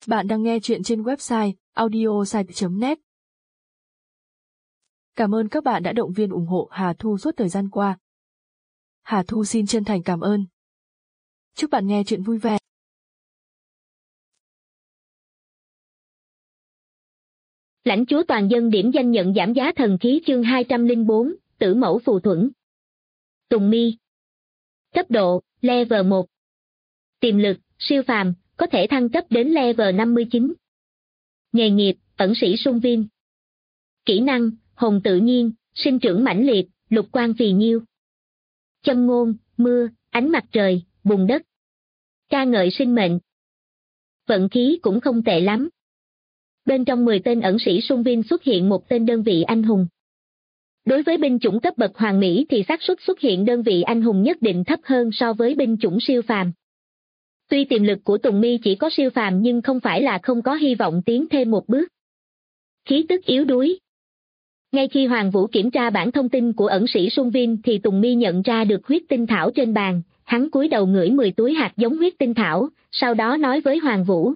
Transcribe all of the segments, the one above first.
Bạn đang nghe chuyện trên website audiosite.net. Cảm ơn các bạn đã động viên ủng hộ Hà Thu suốt thời gian qua. Hà Thu xin chân thành cảm ơn. Chúc bạn nghe chuyện vui vẻ. Lãnh chúa toàn dân điểm danh nhận giảm giá thần khí chương 204, tử mẫu phù thuẫn. Tùng mi. Cấp độ, level 1. Tiềm lực, siêu phàm, có thể thăng cấp đến level 59. Nghề nghiệp, ẩn sĩ sung viêm. Kỹ năng, hồn tự nhiên, sinh trưởng mãnh liệt, lục quang phì nhiêu. Châm ngôn, mưa, ánh mặt trời, bùn đất. Ca ngợi sinh mệnh. Vận khí cũng không tệ lắm. Bên trong 10 tên ẩn sĩ sung viêm xuất hiện một tên đơn vị anh hùng. Đối với binh chủng cấp bậc hoàng mỹ thì xác suất xuất hiện đơn vị anh hùng nhất định thấp hơn so với binh chủng siêu phàm. Tuy tiềm lực của Tùng mi chỉ có siêu phàm nhưng không phải là không có hy vọng tiến thêm một bước. Khí tức yếu đuối. Ngay khi Hoàng Vũ kiểm tra bản thông tin của ẩn sĩ sung viêm thì Tùng mi nhận ra được huyết tinh thảo trên bàn, hắn cúi đầu ngửi 10 túi hạt giống huyết tinh thảo, sau đó nói với Hoàng Vũ.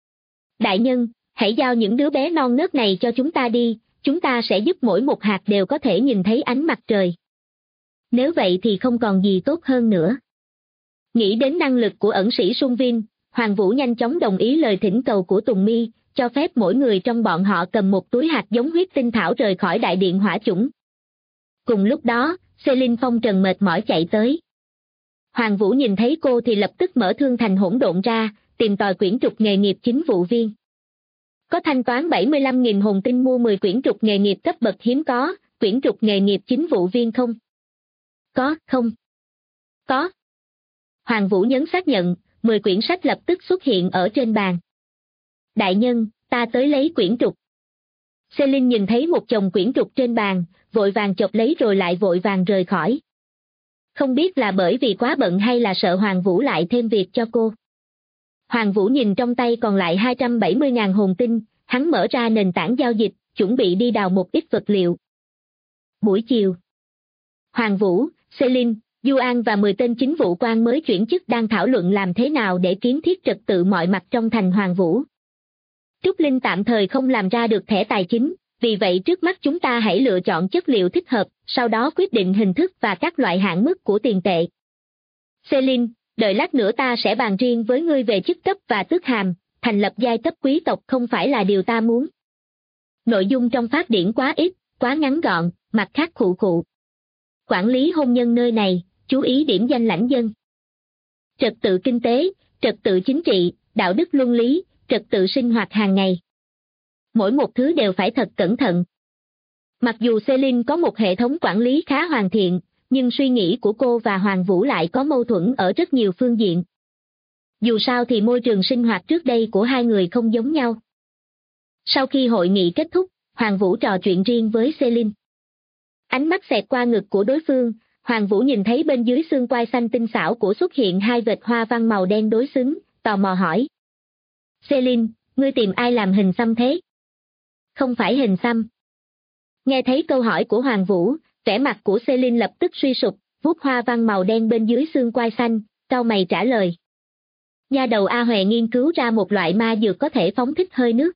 Đại nhân, hãy giao những đứa bé non nớt này cho chúng ta đi, chúng ta sẽ giúp mỗi một hạt đều có thể nhìn thấy ánh mặt trời. Nếu vậy thì không còn gì tốt hơn nữa. Nghĩ đến năng lực của ẩn sĩ sung viêm, Hoàng Vũ nhanh chóng đồng ý lời thỉnh cầu của Tùng mi, cho phép mỗi người trong bọn họ cầm một túi hạt giống huyết tinh thảo rời khỏi đại điện hỏa chủng. Cùng lúc đó, Celine phong trần mệt mỏi chạy tới. Hoàng Vũ nhìn thấy cô thì lập tức mở thương thành hỗn độn ra, tìm tòi quyển trục nghề nghiệp chính vụ viên. Có thanh toán 75.000 hồn tinh mua 10 quyển trục nghề nghiệp cấp bậc hiếm có, quyển trục nghề nghiệp chính vụ viên không? Có, không? Có. Hoàng Vũ nhấn xác nhận, 10 quyển sách lập tức xuất hiện ở trên bàn. Đại nhân, ta tới lấy quyển trục. Celine nhìn thấy một chồng quyển trục trên bàn, vội vàng chộp lấy rồi lại vội vàng rời khỏi. Không biết là bởi vì quá bận hay là sợ Hoàng Vũ lại thêm việc cho cô. Hoàng Vũ nhìn trong tay còn lại 270.000 hồn tinh, hắn mở ra nền tảng giao dịch, chuẩn bị đi đào một ít vật liệu. Buổi chiều, Hoàng Vũ, Celine, Du An và 10 tên chính vụ quan mới chuyển chức đang thảo luận làm thế nào để kiến thiết trật tự mọi mặt trong thành Hoàng Vũ. Trúc Linh tạm thời không làm ra được thẻ tài chính, vì vậy trước mắt chúng ta hãy lựa chọn chất liệu thích hợp, sau đó quyết định hình thức và các loại hạn mức của tiền tệ. Celine, đợi lát nữa ta sẽ bàn riêng với ngươi về chức cấp và tước hàm, thành lập giai cấp quý tộc không phải là điều ta muốn. Nội dung trong phát điển quá ít, quá ngắn gọn, mặt khác khụ khụ. Quản lý hôn nhân nơi này, chú ý điểm danh lãnh dân. Trật tự kinh tế, trật tự chính trị, đạo đức luân lý, trật tự sinh hoạt hàng ngày. Mỗi một thứ đều phải thật cẩn thận. Mặc dù Celine có một hệ thống quản lý khá hoàn thiện, nhưng suy nghĩ của cô và Hoàng Vũ lại có mâu thuẫn ở rất nhiều phương diện. Dù sao thì môi trường sinh hoạt trước đây của hai người không giống nhau. Sau khi hội nghị kết thúc, Hoàng Vũ trò chuyện riêng với Celine. Ánh mắt xẹt qua ngực của đối phương, Hoàng Vũ nhìn thấy bên dưới xương quai xanh tinh xảo của xuất hiện hai vệt hoa văn màu đen đối xứng, tò mò hỏi. Celine, ngươi tìm ai làm hình xăm thế? Không phải hình xăm. Nghe thấy câu hỏi của Hoàng Vũ, vẻ mặt của Celine lập tức suy sụp, vuốt hoa văn màu đen bên dưới xương quai xanh, cau mày trả lời. Nha đầu A Hòe nghiên cứu ra một loại ma dược có thể phóng thích hơi nước.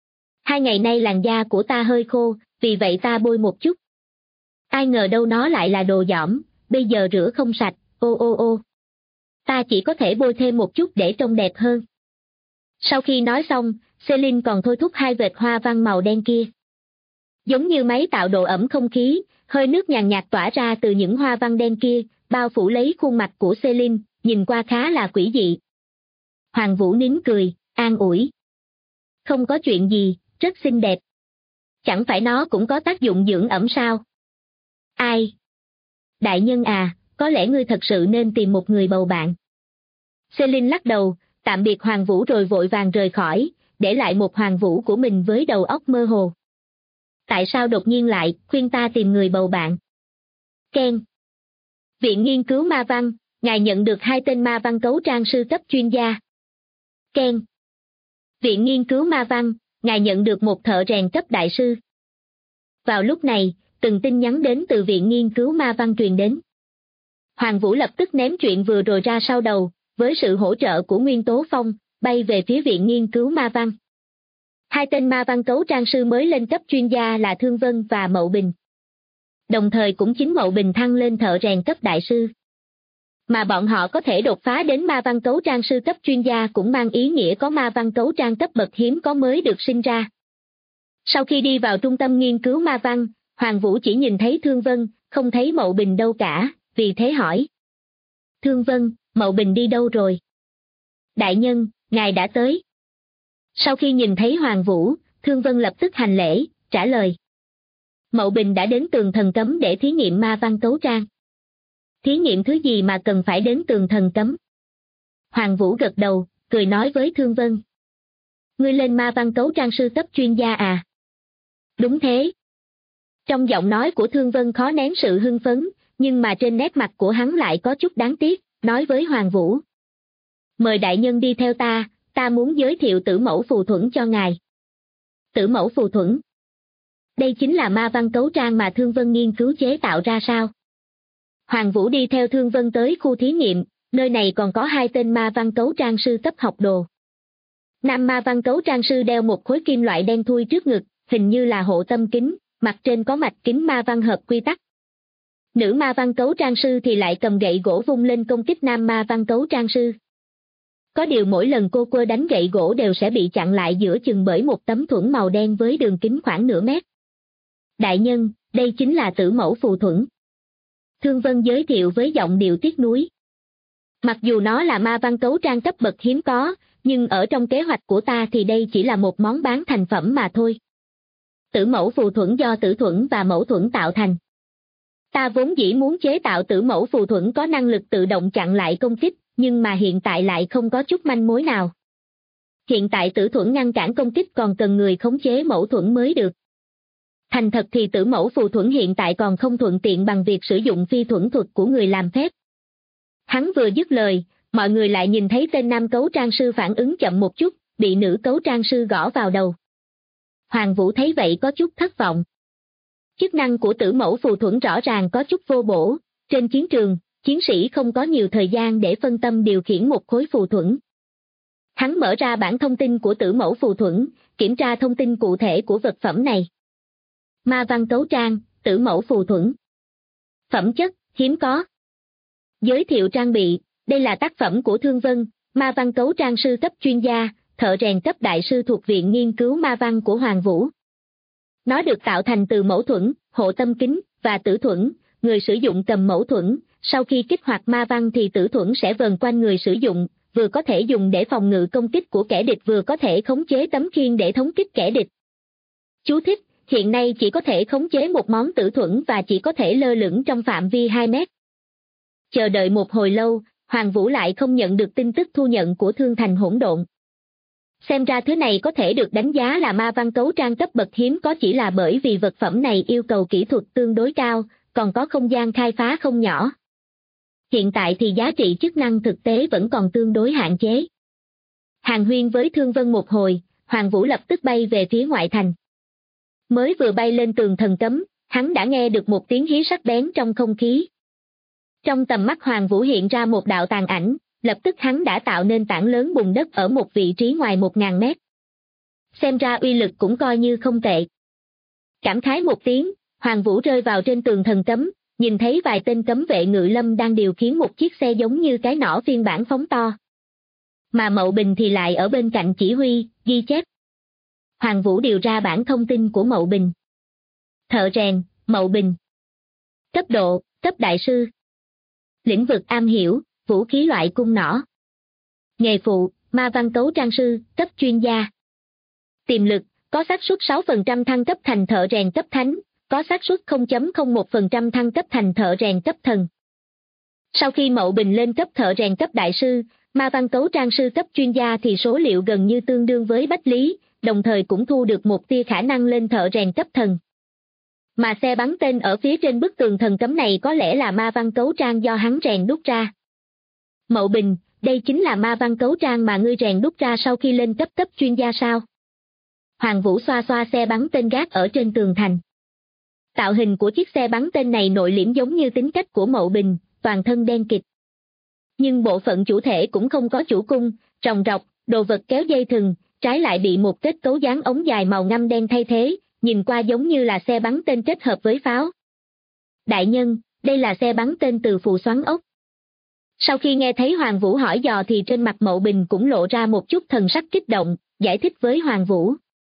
2 ngày nay làn da của ta hơi khô, vì vậy ta bôi một chút. Ai ngờ đâu nó lại là đồ dỏm, bây giờ rửa không sạch, ô. Ta chỉ có thể bôi thêm một chút để trông đẹp hơn. Sau khi nói xong, Celine còn thôi thúc hai vệt hoa văn màu đen kia. Giống như máy tạo độ ẩm không khí, hơi nước nhàn nhạt tỏa ra từ những hoa văn đen kia, bao phủ lấy khuôn mặt của Celine, nhìn qua khá là quỷ dị. Hoàng Vũ nín cười, an ủi. Không có chuyện gì, rất xinh đẹp. Chẳng phải nó cũng có tác dụng dưỡng ẩm sao? Ai? Đại nhân à, có lẽ ngươi thật sự nên tìm một người bầu bạn. Celine lắc đầu, tạm biệt Hoàng Vũ rồi vội vàng rời khỏi, để lại một Hoàng Vũ của mình với đầu óc mơ hồ. Tại sao đột nhiên lại khuyên ta tìm người bầu bạn? Ken. Viện nghiên cứu ma văn, ngài nhận được 2 tên ma văn cấu trang sư cấp chuyên gia. Ken. Viện nghiên cứu ma văn, ngài nhận được một thợ rèn cấp đại sư. Vào lúc này, từng tin nhắn đến từ viện nghiên cứu ma văn truyền đến. Hoàng Vũ lập tức ném chuyện vừa rồi ra sau đầu, với sự hỗ trợ của Nguyên Tố Phong, bay về phía Viện Nghiên cứu Ma Văn. Hai tên ma văn cấu trang sư mới lên cấp chuyên gia là Thương Vân và Mậu Bình. Đồng thời cũng chính Mậu Bình thăng lên thợ rèn cấp đại sư. Mà bọn họ có thể đột phá đến ma văn cấu trang sư cấp chuyên gia cũng mang ý nghĩa có ma văn cấu trang cấp bậc hiếm có mới được sinh ra. Sau khi đi vào trung tâm nghiên cứu ma văn, Hoàng Vũ chỉ nhìn thấy Thương Vân, không thấy Mậu Bình đâu cả, vì thế hỏi. Thương Vân, Mậu Bình đi đâu rồi? Đại nhân, ngài đã tới. Sau khi nhìn thấy Hoàng Vũ, Thương Vân lập tức hành lễ, trả lời. Mậu Bình đã đến tường thần cấm để thí nghiệm ma văn cấu trang. Thí nghiệm thứ gì mà cần phải đến tường thần cấm? Hoàng Vũ gật đầu, cười nói với Thương Vân. Ngươi lên ma văn cấu trang sư cấp chuyên gia à? Đúng thế. Trong giọng nói của Thương Vân khó nén sự hưng phấn, nhưng mà trên nét mặt của hắn lại có chút đáng tiếc, nói với Hoàng Vũ. Mời đại nhân đi theo ta muốn giới thiệu tử mẫu phù thuẫn cho ngài. Tử mẫu phù thuẫn? Đây chính là ma văn cấu trang mà Thương Vân nghiên cứu chế tạo ra sao? Hoàng Vũ đi theo Thương Vân tới khu thí nghiệm, nơi này còn có hai tên ma văn cấu trang sư cấp học đồ. Nam ma văn cấu trang sư đeo một khối kim loại đen thui trước ngực, hình như là hộ tâm kính, mặt trên có mạch kính ma văn hợp quy tắc. Nữ ma văn cấu trang sư thì lại cầm gậy gỗ vung lên công kích nam ma văn cấu trang sư. Có điều mỗi lần cô quơ đánh gậy gỗ đều sẽ bị chặn lại giữa chừng bởi một tấm thuẫn màu đen với đường kính khoảng nửa mét. Đại nhân, đây chính là tử mẫu phù thuẫn. Thương Vân giới thiệu với giọng điệu tiếc nuối. Mặc dù nó là ma văn cấu trang cấp bậc hiếm có, nhưng ở trong kế hoạch của ta thì đây chỉ là một món bán thành phẩm mà thôi. Tử mẫu phù thuẫn do tử thuẫn và mẫu thuẫn tạo thành. Ta vốn dĩ muốn chế tạo tử mẫu phù thuẫn có năng lực tự động chặn lại công kích, nhưng mà hiện tại lại không có chút manh mối nào. Hiện tại tử thuẫn ngăn cản công kích còn cần người khống chế mẫu thuẫn mới được. Thành thật thì tử mẫu phù thuẫn hiện tại còn không thuận tiện bằng việc sử dụng phi thuẫn thuật của người làm phép. Hắn vừa dứt lời, mọi người lại nhìn thấy tên nam cấu trang sư phản ứng chậm một chút, bị nữ cấu trang sư gõ vào đầu. Hoàng Vũ thấy vậy có chút thất vọng. Chức năng của tử mẫu phù thuẫn rõ ràng có chút vô bổ, trên chiến trường, chiến sĩ không có nhiều thời gian để phân tâm điều khiển một khối phù thuẫn. Hắn mở ra bản thông tin của tử mẫu phù thuẫn, kiểm tra thông tin cụ thể của vật phẩm này. Ma văn cấu trang, tử mẫu phù thuẫn. Phẩm chất, hiếm có. Giới thiệu trang bị, đây là tác phẩm của Thương Vân, ma văn cấu trang sư cấp chuyên gia, thợ rèn cấp đại sư thuộc Viện Nghiên cứu Ma Văn của Hoàng Vũ. Nó được tạo thành từ mẫu thuẫn, hộ tâm kính, và tử thuẫn, người sử dụng cầm mẫu thuẫn, sau khi kích hoạt ma văn thì tử thuẫn sẽ vờn quanh người sử dụng, vừa có thể dùng để phòng ngự công kích của kẻ địch vừa có thể khống chế tấm khiên để thống kích kẻ địch. Chú thích, hiện nay chỉ có thể khống chế một món tử thuẫn và chỉ có thể lơ lửng trong phạm vi 2 mét. Chờ đợi một hồi lâu, Hoàng Vũ lại không nhận được tin tức thu nhận của Thương Thành Hỗn Độn. Xem ra thứ này có thể được đánh giá là ma văn cấu trang cấp bậc hiếm có chỉ là bởi vì vật phẩm này yêu cầu kỹ thuật tương đối cao, còn có không gian khai phá không nhỏ. Hiện tại thì giá trị chức năng thực tế vẫn còn tương đối hạn chế. Hàn huyên với Thương Vân một hồi, Hoàng Vũ lập tức bay về phía ngoại thành. Mới vừa bay lên tường thần cấm, hắn đã nghe được một tiếng hí sắc bén trong không khí. Trong tầm mắt Hoàng Vũ hiện ra một đạo tàn ảnh, lập tức hắn đã tạo nên tảng lớn bùn đất ở một vị trí ngoài 1000 mét. Xem ra uy lực cũng coi như không tệ. Cảm khái một tiếng, Hoàng Vũ rơi vào trên tường thần cấm, nhìn thấy vài tên cấm vệ ngự lâm đang điều khiển một chiếc xe giống như cái nỏ phiên bản phóng to. Mà Mậu Bình thì lại ở bên cạnh chỉ huy, ghi chép. Hoàng Vũ điều ra bản thông tin của Mậu Bình. Thợ rèn, Mậu Bình. Cấp độ, cấp đại sư. Lĩnh vực am hiểu, vũ khí loại cung nỏ. Nghề phụ, ma văn cấu trang sư, cấp chuyên gia. Tiềm lực, có xác suất 6% thăng cấp thành thợ rèn cấp thánh, có xác suất 0.01% thăng cấp thành thợ rèn cấp thần. Sau khi Mậu Bình lên cấp thợ rèn cấp đại sư, ma văn cấu trang sư cấp chuyên gia thì số liệu gần như tương đương với Bách Lý, đồng thời cũng thu được một tia khả năng lên thợ rèn cấp thần. Mà xe bắn tên ở phía trên bức tường thần cấm này có lẽ là ma văn cấu trang do hắn rèn đúc ra. Mậu Bình, đây chính là ma văn cấu trang mà ngươi rèn đúc ra sau khi lên cấp chuyên gia sao? Hoàng Vũ xoa xoa xe bắn tên gác ở trên tường thành. Tạo hình của chiếc xe bắn tên này nội liễm giống như tính cách của Mậu Bình, toàn thân đen kịt. Nhưng bộ phận chủ thể cũng không có chủ cung, ròng rọc, đồ vật kéo dây thừng, trái lại bị một kết cấu dáng ống dài màu ngăm đen thay thế, nhìn qua giống như là xe bắn tên kết hợp với pháo. Đại nhân, đây là xe bắn tên từ phù xoắn ốc. Sau khi nghe thấy Hoàng Vũ hỏi dò thì trên mặt Mậu Bình cũng lộ ra một chút thần sắc kích động, giải thích với Hoàng Vũ.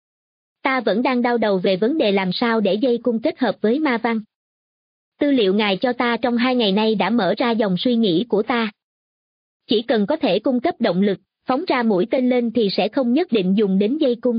Ta vẫn đang đau đầu về vấn đề làm sao để dây cung kết hợp với ma văn. Tư liệu ngài cho ta trong 2 ngày nay đã mở ra dòng suy nghĩ của ta. Chỉ cần có thể cung cấp động lực, phóng ra mũi tên lên thì sẽ không nhất định dùng đến dây cung.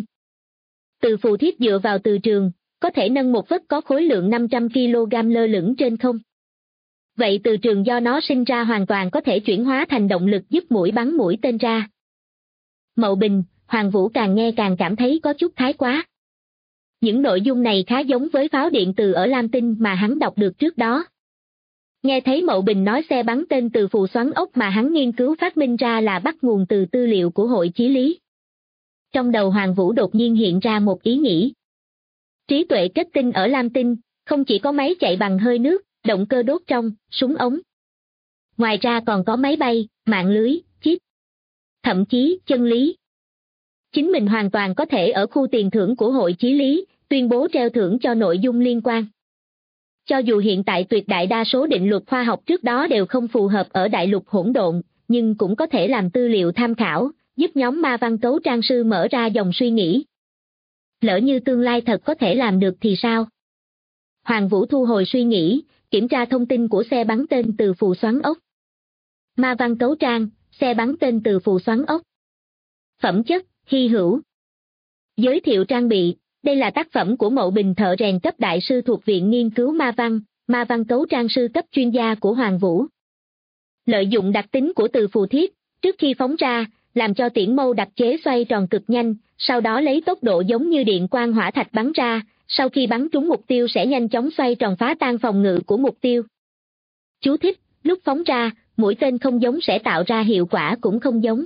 Từ phù thiết dựa vào từ trường, có thể nâng một vất có khối lượng 500 kg lơ lửng trên không. Vậy từ trường do nó sinh ra hoàn toàn có thể chuyển hóa thành động lực giúp mũi bắn mũi tên ra. Mậu Bình, Hoàng Vũ càng nghe càng cảm thấy có chút thái quá. Những nội dung này khá giống với pháo điện từ ở Lam Tinh mà hắn đọc được trước đó. Nghe thấy Mậu Bình nói xe bắn tên từ phù xoắn ốc mà hắn nghiên cứu phát minh ra là bắt nguồn từ tư liệu của Hội Chí Lý. Trong đầu Hoàng Vũ đột nhiên hiện ra một ý nghĩ. Trí tuệ kết tinh ở Lam Tinh, không chỉ có máy chạy bằng hơi nước, động cơ đốt trong, súng ống. Ngoài ra còn có máy bay, mạng lưới, chip. Thậm chí, chân lý. Chính mình hoàn toàn có thể ở khu tiền thưởng của Hội Chí Lý, tuyên bố treo thưởng cho nội dung liên quan. Cho dù hiện tại tuyệt đại đa số định luật khoa học trước đó đều không phù hợp ở đại lục hỗn độn, nhưng cũng có thể làm tư liệu tham khảo, giúp nhóm ma văn cấu trang sư mở ra dòng suy nghĩ. Lỡ như tương lai thật có thể làm được thì sao? Hoàng Vũ thu hồi suy nghĩ, kiểm tra thông tin của xe bắn tên từ phù xoắn ốc. Ma văn cấu trang, xe bắn tên từ phù xoắn ốc. Phẩm chất, hy hữu. Giới thiệu trang bị, đây là tác phẩm của Mậu Bình thợ rèn cấp đại sư thuộc Viện Nghiên cứu Ma văn cấu trang sư cấp chuyên gia của Hoàng Vũ. Lợi dụng đặc tính của từ phù thiết, trước khi phóng ra, làm cho tiễn mâu đặc chế xoay tròn cực nhanh, sau đó lấy tốc độ giống như điện quang hỏa thạch bắn ra, sau khi bắn trúng mục tiêu sẽ nhanh chóng xoay tròn phá tan phòng ngự của mục tiêu. Chú thích, lúc phóng ra, mũi tên không giống sẽ tạo ra hiệu quả cũng không giống.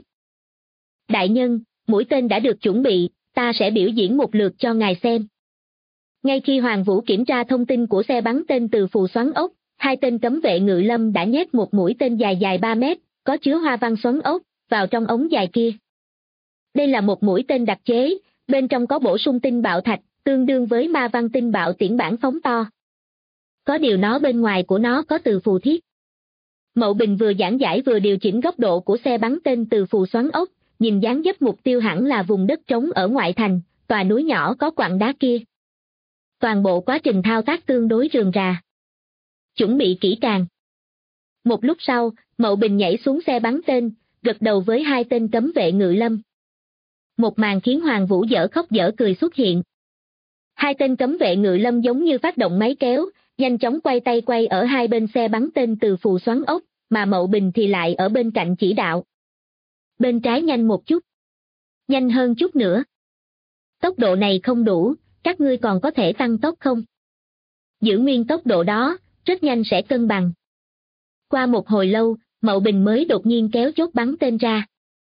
Đại nhân, mũi tên đã được chuẩn bị, ta sẽ biểu diễn một lượt cho ngài xem. Ngay khi Hoàng Vũ kiểm tra thông tin của xe bắn tên từ phù xoắn ốc, 2 tên cấm vệ ngự lâm đã nhét một mũi tên dài 3 mét, có chứa hoa văn xoắn ốc, vào trong ống dài kia. Đây là một mũi tên đặc chế, bên trong có bổ sung tinh bạo thạch, tương đương với ma văn tinh bạo tiễn bản phóng to. Có điều nó bên ngoài của nó có từ phù thiết. Mậu Bình vừa giảng giải vừa điều chỉnh góc độ của xe bắn tên từ phù xoắn ốc, nhìn dáng dấp mục tiêu hẳn là vùng đất trống ở ngoại thành, tòa núi nhỏ có quặng đá kia. Toàn bộ quá trình thao tác tương đối rườm rà. Chuẩn bị kỹ càng. Một lúc sau, Mậu Bình nhảy xuống xe bắn tên, gật đầu với 2 tên cấm vệ ngự lâm. Một màn khiến Hoàng Vũ dở khóc dở cười xuất hiện. 2 tên cấm vệ ngự lâm giống như phát động máy kéo, nhanh chóng quay tay quay ở hai bên xe bắn tên từ phù xoắn ốc, mà Mậu Bình thì lại ở bên cạnh chỉ đạo. Bên trái nhanh một chút. Nhanh hơn chút nữa. Tốc độ này không đủ, các ngươi còn có thể tăng tốc không? Giữ nguyên tốc độ đó, rất nhanh sẽ cân bằng. Qua một hồi lâu, Mậu Bình mới đột nhiên kéo chốt bắn tên ra.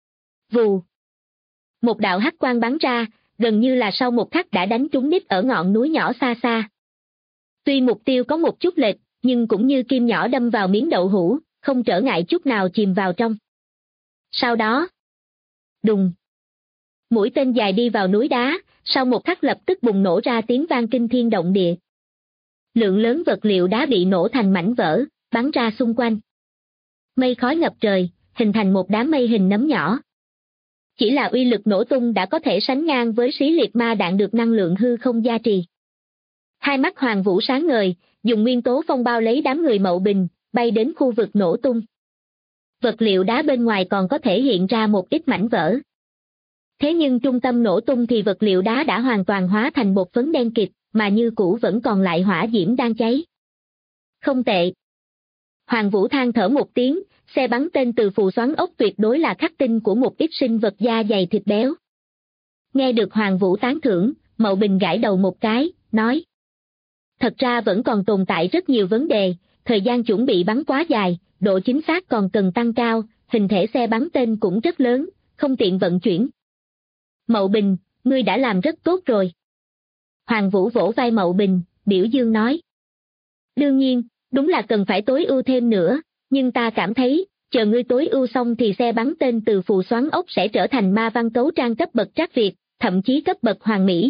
Vù. Một đạo hắc quang bắn ra, gần như là sau một khắc đã đánh trúng đích ở ngọn núi nhỏ xa xa. Tuy mục tiêu có một chút lệch, nhưng cũng như kim nhỏ đâm vào miếng đậu hũ, không trở ngại chút nào chìm vào trong. Sau đó, đùng. Mũi tên dài đi vào núi đá, sau một khắc lập tức bùng nổ ra tiếng vang kinh thiên động địa. Lượng lớn vật liệu đá bị nổ thành mảnh vỡ, bắn ra xung quanh. Mây khói ngập trời, hình thành một đám mây hình nấm nhỏ. Chỉ là uy lực nổ tung đã có thể sánh ngang với xí liệt ma đạn được năng lượng hư không gia trì. Hai mắt Hoàng Vũ sáng ngời, dùng nguyên tố phong bao lấy đám người Mậu Bình, bay đến khu vực nổ tung. Vật liệu đá bên ngoài còn có thể hiện ra một ít mảnh vỡ. Thế nhưng trung tâm nổ tung thì vật liệu đá đã hoàn toàn hóa thành bột phấn đen kịt, mà như cũ vẫn còn lại hỏa diễm đang cháy. Không tệ. Hoàng Vũ than thở một tiếng, xe bắn tên từ phù xoắn ốc tuyệt đối là khắc tinh của một ít sinh vật da dày thịt béo. Nghe được Hoàng Vũ tán thưởng, Mậu Bình gãi đầu một cái, nói. Thật ra vẫn còn tồn tại rất nhiều vấn đề, thời gian chuẩn bị bắn quá dài, độ chính xác còn cần tăng cao, hình thể xe bắn tên cũng rất lớn, không tiện vận chuyển. Mậu Bình, ngươi đã làm rất tốt rồi. Hoàng Vũ vỗ vai Mậu Bình, biểu dương nói. Đương nhiên, đúng là cần phải tối ưu thêm nữa, nhưng ta cảm thấy, chờ ngươi tối ưu xong thì xe bắn tên từ phù xoắn ốc sẽ trở thành ma văn cấu trang cấp bậc trác Việt, thậm chí cấp bậc hoàn mỹ.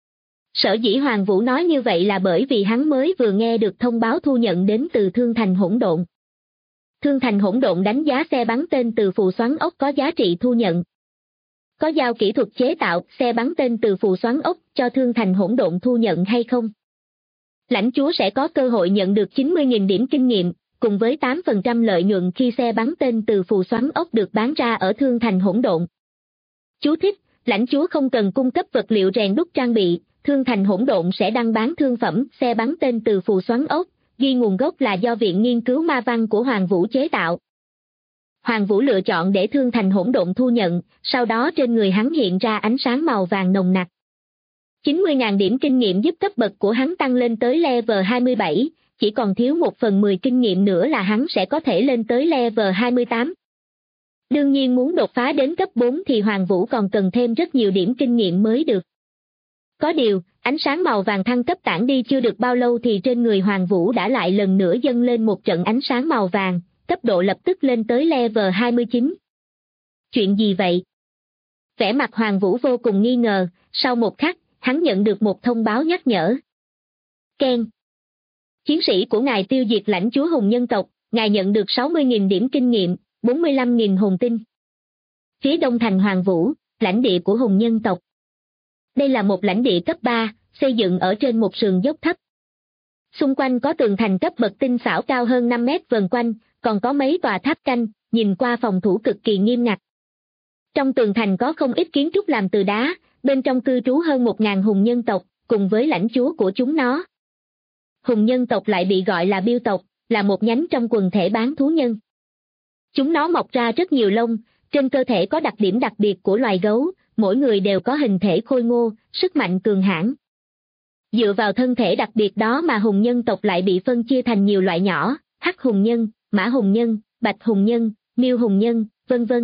Sở dĩ Hoàng Vũ nói như vậy là bởi vì hắn mới vừa nghe được thông báo thu nhận đến từ Thương Thành Hỗn Độn. Thương Thành Hỗn Độn đánh giá xe bắn tên từ phù xoắn ốc có giá trị thu nhận. Có giao kỹ thuật chế tạo xe bắn tên từ phù xoắn ốc cho Thương Thành Hỗn Độn thu nhận hay không? Lãnh chúa sẽ có cơ hội nhận được 90.000 điểm kinh nghiệm, cùng với 8% lợi nhuận khi xe bắn tên từ phù xoắn ốc được bán ra ở Thương Thành Hỗn Độn. Chú thích, lãnh chúa không cần cung cấp vật liệu rèn đúc trang bị, Thương Thành Hỗn Độn sẽ đăng bán thương phẩm xe bắn tên từ phù xoắn ốc, ghi nguồn gốc là do Viện Nghiên cứu Ma Văn của Hoàng Vũ chế tạo. Hoàng Vũ lựa chọn để Thương Thành Hỗn Độn thu nhận, sau đó trên người hắn hiện ra ánh sáng màu vàng nồng nặc. 90.000 điểm kinh nghiệm giúp cấp bậc của hắn tăng lên tới level 27, chỉ còn thiếu 1/10 kinh nghiệm nữa là hắn sẽ có thể lên tới level 28. Đương nhiên muốn đột phá đến cấp 4 thì Hoàng Vũ còn cần thêm rất nhiều điểm kinh nghiệm mới được. Có điều, ánh sáng màu vàng thăng cấp tản đi chưa được bao lâu thì trên người Hoàng Vũ đã lại lần nữa dâng lên một trận ánh sáng màu vàng, cấp độ lập tức lên tới level 29. Chuyện gì vậy? Vẻ mặt Hoàng Vũ vô cùng nghi ngờ, sau một khắc, hắn nhận được một thông báo nhắc nhở. Ken. Chiến sĩ của ngài tiêu diệt lãnh chúa hùng nhân tộc, ngài nhận được 60.000 điểm kinh nghiệm, 45.000 hồn tinh. Phía đông thành Hoàng Vũ, lãnh địa của hùng nhân tộc. Đây là một lãnh địa cấp 3, xây dựng ở trên một sườn dốc thấp. Xung quanh có tường thành cấp bậc tinh xảo cao hơn 5 mét vần quanh, còn có mấy tòa tháp canh, nhìn qua phòng thủ cực kỳ nghiêm ngặt. Trong tường thành có không ít kiến trúc làm từ đá, bên trong cư trú hơn 1.000 hùng nhân tộc, cùng với lãnh chúa của chúng nó. Hùng nhân tộc lại bị gọi là Biêu tộc, là một nhánh trong quần thể bán thú nhân. Chúng nó mọc ra rất nhiều lông, trên cơ thể có đặc điểm đặc biệt của loài gấu, mỗi người đều có hình thể khôi ngô, sức mạnh cường hãn. Dựa vào thân thể đặc biệt đó mà hùng nhân tộc lại bị phân chia thành nhiều loại nhỏ, hắc hùng nhân, mã hùng nhân, bạch hùng nhân, miêu hùng nhân, vân vân.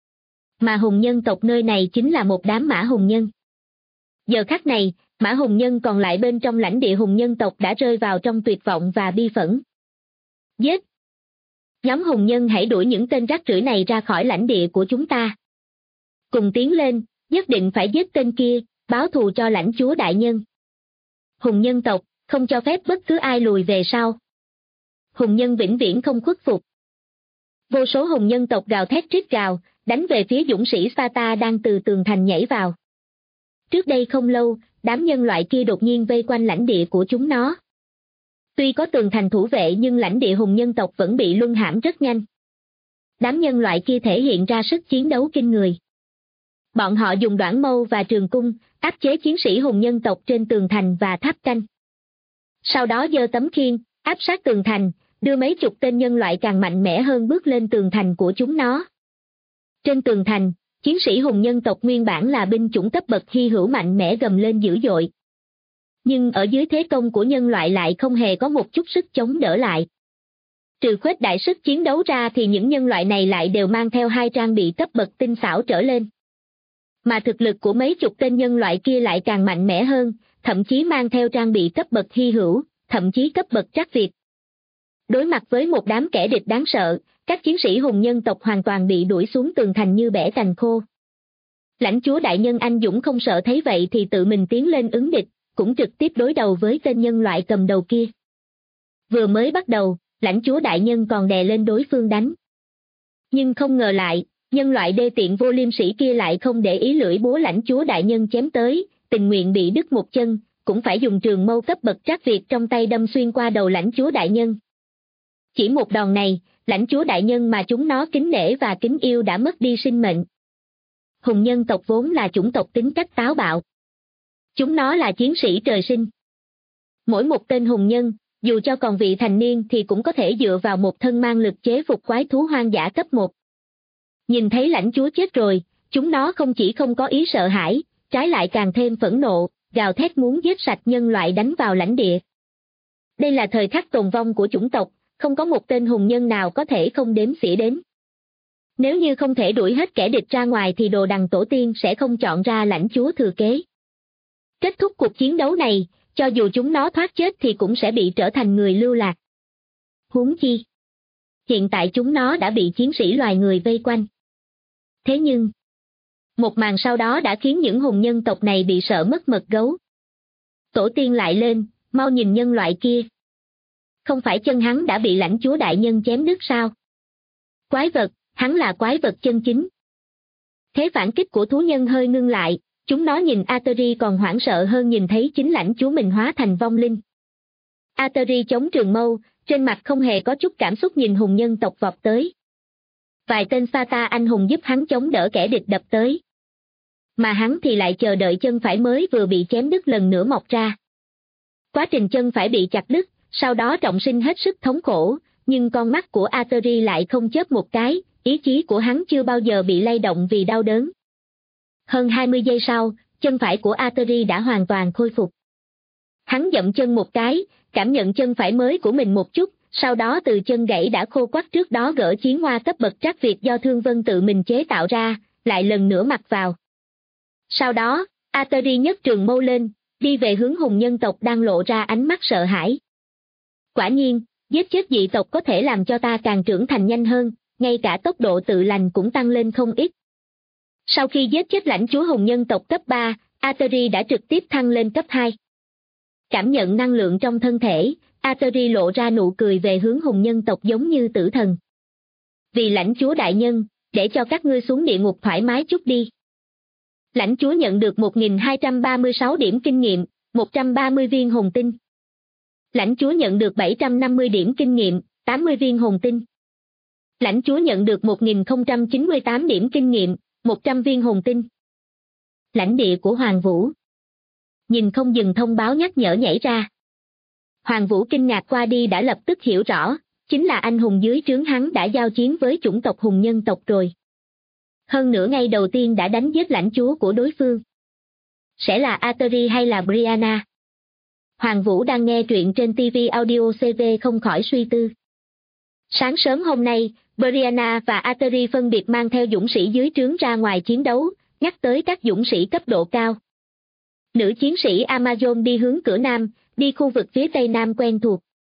Mà hùng nhân tộc nơi này chính là một đám mã hùng nhân. Giờ khắc này, mã hùng nhân còn lại bên trong lãnh địa hùng nhân tộc đã rơi vào trong tuyệt vọng và bi phẫn. Giết! Nhóm hùng nhân hãy đuổi những tên rác rưởi này ra khỏi lãnh địa của chúng ta. Cùng tiến lên, nhất định phải giết tên kia, báo thù cho lãnh chúa đại nhân. Hùng nhân tộc, không cho phép bất cứ ai lùi về sau. Hùng nhân vĩnh viễn không khuất phục. Vô số hùng nhân tộc gào thét rít gào, đánh về phía dũng sĩ Sparta đang từ tường thành nhảy vào. Trước đây không lâu, đám nhân loại kia đột nhiên vây quanh lãnh địa của chúng nó. Tuy có tường thành thủ vệ nhưng lãnh địa hùng nhân tộc vẫn bị luân hãm rất nhanh. Đám nhân loại kia thể hiện ra sức chiến đấu kinh người. Bọn họ dùng đoản mâu và trường cung, áp chế chiến sĩ hùng nhân tộc trên tường thành và tháp canh. Sau đó giơ tấm khiên, áp sát tường thành, đưa mấy chục tên nhân loại càng mạnh mẽ hơn bước lên tường thành của chúng nó. Trên tường thành, chiến sĩ hùng nhân tộc nguyên bản là binh chủng cấp bậc hy hữu mạnh mẽ gầm lên dữ dội. Nhưng ở dưới thế công của nhân loại lại không hề có một chút sức chống đỡ lại. Trừ khuếch đại sức chiến đấu ra thì những nhân loại này lại đều mang theo hai trang bị cấp bậc tinh xảo trở lên. Mà thực lực của mấy chục tên nhân loại kia lại càng mạnh mẽ hơn, thậm chí mang theo trang bị cấp bậc hy hữu, thậm chí cấp bậc trác Việt. Đối mặt với một đám kẻ địch đáng sợ, các chiến sĩ hùng nhân tộc hoàn toàn bị đuổi xuống tường thành như bẻ cành khô. Lãnh chúa đại nhân anh dũng không sợ thấy vậy thì tự mình tiến lên ứng địch, cũng trực tiếp đối đầu với tên nhân loại cầm đầu kia. Vừa mới bắt đầu, lãnh chúa đại nhân còn đè lên đối phương đánh. Nhưng không ngờ lại, nhân loại đê tiện vô liêm sĩ kia lại không để ý lưỡi búa lãnh chúa đại nhân chém tới, tình nguyện bị đứt một chân, cũng phải dùng trường mâu cấp bậc trác Việt trong tay đâm xuyên qua đầu lãnh chúa đại nhân. Chỉ một đòn này, lãnh chúa đại nhân mà chúng nó kính nể và kính yêu đã mất đi sinh mệnh. Hùng nhân tộc vốn là chủng tộc tính cách táo bạo. Chúng nó là chiến sĩ trời sinh. Mỗi một tên hùng nhân, dù cho còn vị thành niên thì cũng có thể dựa vào một thân mang lực chế phục quái thú hoang dã cấp 1. Nhìn thấy lãnh chúa chết rồi, chúng nó không chỉ không có ý sợ hãi, trái lại càng thêm phẫn nộ, gào thét muốn giết sạch nhân loại đánh vào lãnh địa. Đây là thời khắc tồn vong của chủng tộc, không có một tên hùng nhân nào có thể không đếm xỉa đến. Nếu như không thể đuổi hết kẻ địch ra ngoài thì đồ đằng tổ tiên sẽ không chọn ra lãnh chúa thừa kế. Kết thúc cuộc chiến đấu này, cho dù chúng nó thoát chết thì cũng sẽ bị trở thành người lưu lạc. Huống chi, hiện tại chúng nó đã bị chiến sĩ loài người vây quanh. Thế nhưng, một màn sau đó đã khiến những hùng nhân tộc này bị sợ mất mật gấu. Tổ tiên lại lên, mau nhìn nhân loại kia. Không phải chân hắn đã bị lãnh chúa đại nhân chém đứt sao? Quái vật, hắn là quái vật chân chính. Thế phản kích của thú nhân hơi ngưng lại, chúng nó nhìn Atari còn hoảng sợ hơn nhìn thấy chính lãnh chúa mình hóa thành vong linh. Atari chống trường mâu, trên mặt không hề có chút cảm xúc nhìn hùng nhân tộc vọt tới. Vài tên Sparta anh hùng giúp hắn chống đỡ kẻ địch đập tới. Mà hắn thì lại chờ đợi chân phải mới vừa bị chém đứt lần nữa mọc ra. Quá trình chân phải bị chặt đứt, sau đó trọng sinh hết sức thống khổ, nhưng con mắt của Atari lại không chớp một cái, ý chí của hắn chưa bao giờ bị lay động vì đau đớn. Hơn 20 giây sau, chân phải của Atari đã hoàn toàn khôi phục. Hắn dậm chân một cái, cảm nhận chân phải mới của mình một chút, sau đó từ chân gãy đã khô quắt trước đó gỡ chiến hoa cấp bậc trắc Việt do Thương Vân tự mình chế tạo ra, lại lần nữa mặc vào. Sau đó, Atari nhấc trường mâu lên, đi về hướng hùng nhân tộc đang lộ ra ánh mắt sợ hãi. Quả nhiên, giết chết dị tộc có thể làm cho ta càng trưởng thành nhanh hơn, ngay cả tốc độ tự lành cũng tăng lên không ít. Sau khi giết chết lãnh chúa hùng nhân tộc cấp 3, Atari đã trực tiếp thăng lên cấp 2. Cảm nhận năng lượng trong thân thể, Atari lộ ra nụ cười về hướng hùng nhân tộc giống như tử thần. Vì lãnh chúa đại nhân, để cho các ngươi xuống địa ngục thoải mái chút đi. Lãnh chúa nhận được 1.236 điểm kinh nghiệm, 130 viên hồn tinh. Lãnh chúa nhận được 750 điểm kinh nghiệm, 80 viên hồn tinh. Lãnh chúa nhận được 1.098 điểm kinh nghiệm, 100 viên hồn tinh. Lãnh địa của Hoàng Vũ. Nhìn không dừng thông báo nhắc nhở nhảy ra. Hoàng Vũ kinh ngạc qua đi đã lập tức hiểu rõ, chính là anh hùng dưới trướng hắn đã giao chiến với chủng tộc hùng nhân tộc rồi. Hơn nữa ngày đầu tiên đã đánh giết lãnh chúa của đối phương. Sẽ là Atari hay là Brianna? Hoàng Vũ đang nghe truyện trên TV Audio CV không khỏi suy tư. Sáng sớm hôm nay, Brianna và Atari phân biệt mang theo dũng sĩ dưới trướng ra ngoài chiến đấu, nhắc tới các dũng sĩ cấp độ cao. Nữ chiến sĩ Amazon đi hướng cửa nam, đi khu vực phía tây nam quen thuộc.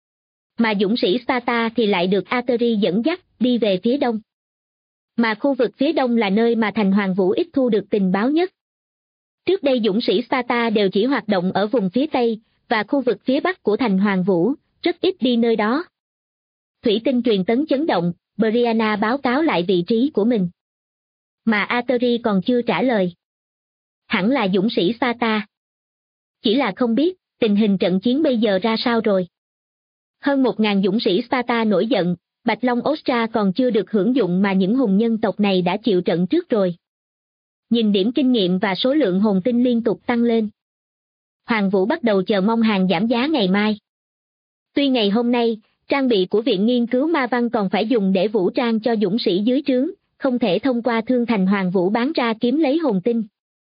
Mà dũng sĩ Sparta thì lại được Atari dẫn dắt, đi về phía đông. Mà khu vực phía đông là nơi mà thành Hoàng Vũ ít thu được tình báo nhất. Trước đây dũng sĩ Sparta đều chỉ hoạt động ở vùng phía tây, và khu vực phía bắc của thành Hoàng Vũ, rất ít đi nơi đó. Thủy tinh truyền tấn chấn động, Brianna báo cáo lại vị trí của mình. Mà Atari còn chưa trả lời. Hẳn là dũng sĩ Sparta. Chỉ là không biết, tình hình trận chiến bây giờ ra sao rồi. Hơn 1.000 dũng sĩ Sparta nổi giận, Bạch Long Ostra còn chưa được hưởng dụng mà những hùng nhân tộc này đã chịu trận trước rồi. Nhìn điểm kinh nghiệm và số lượng hồn tinh liên tục tăng lên. Hoàng Vũ bắt đầu chờ mong hàng giảm giá ngày mai. Tuy ngày hôm nay, trang bị của Viện Nghiên cứu Ma Văn còn phải dùng để vũ trang cho dũng sĩ dưới trướng, không thể thông qua thương thành Hoàng Vũ bán ra kiếm lấy hồn tinh.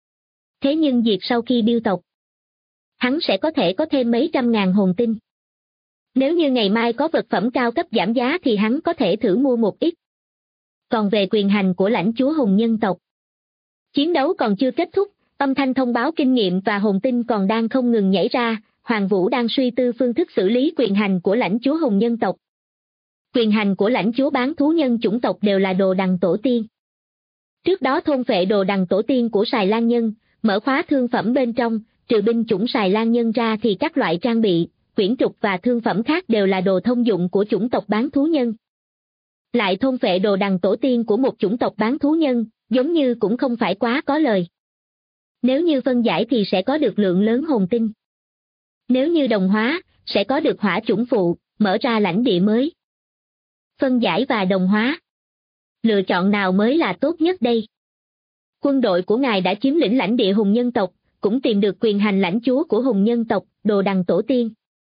Thế nhưng việc sau khi biêu tộc, hắn sẽ có thể có thêm mấy trăm ngàn hồn tinh. Nếu như ngày mai có vật phẩm cao cấp giảm giá thì hắn có thể thử mua một ít. Còn về quyền hành của lãnh chúa hùng nhân tộc, chiến đấu còn chưa kết thúc, âm thanh thông báo kinh nghiệm và hồn tinh còn đang không ngừng nhảy ra, Hoàng Vũ đang suy tư phương thức xử lý quyền hành của lãnh chúa hùng nhân tộc. Quyền hành của lãnh chúa bán thú nhân chủng tộc đều là đồ đằng tổ tiên. Trước đó thôn phệ đồ đằng tổ tiên của Sài Lan Nhân, mở khóa thương phẩm bên trong, trừ binh chủng Sài Lan Nhân ra thì các loại trang bị, quyển trục và thương phẩm khác đều là đồ thông dụng của chủng tộc bán thú nhân. Lại thôn phệ đồ đằng tổ tiên của một chủng tộc bán thú nhân, giống như cũng không phải quá có lời. Nếu như phân giải thì sẽ có được lượng lớn hồn tinh. Nếu như đồng hóa, sẽ có được hỏa chủng phụ, mở ra lãnh địa mới. Phân giải và đồng hóa. Lựa chọn nào mới là tốt nhất đây? Quân đội của ngài đã chiếm lĩnh lãnh địa hùng nhân tộc, cũng tìm được quyền hành lãnh chúa của hùng nhân tộc, đồ đằng tổ tiên.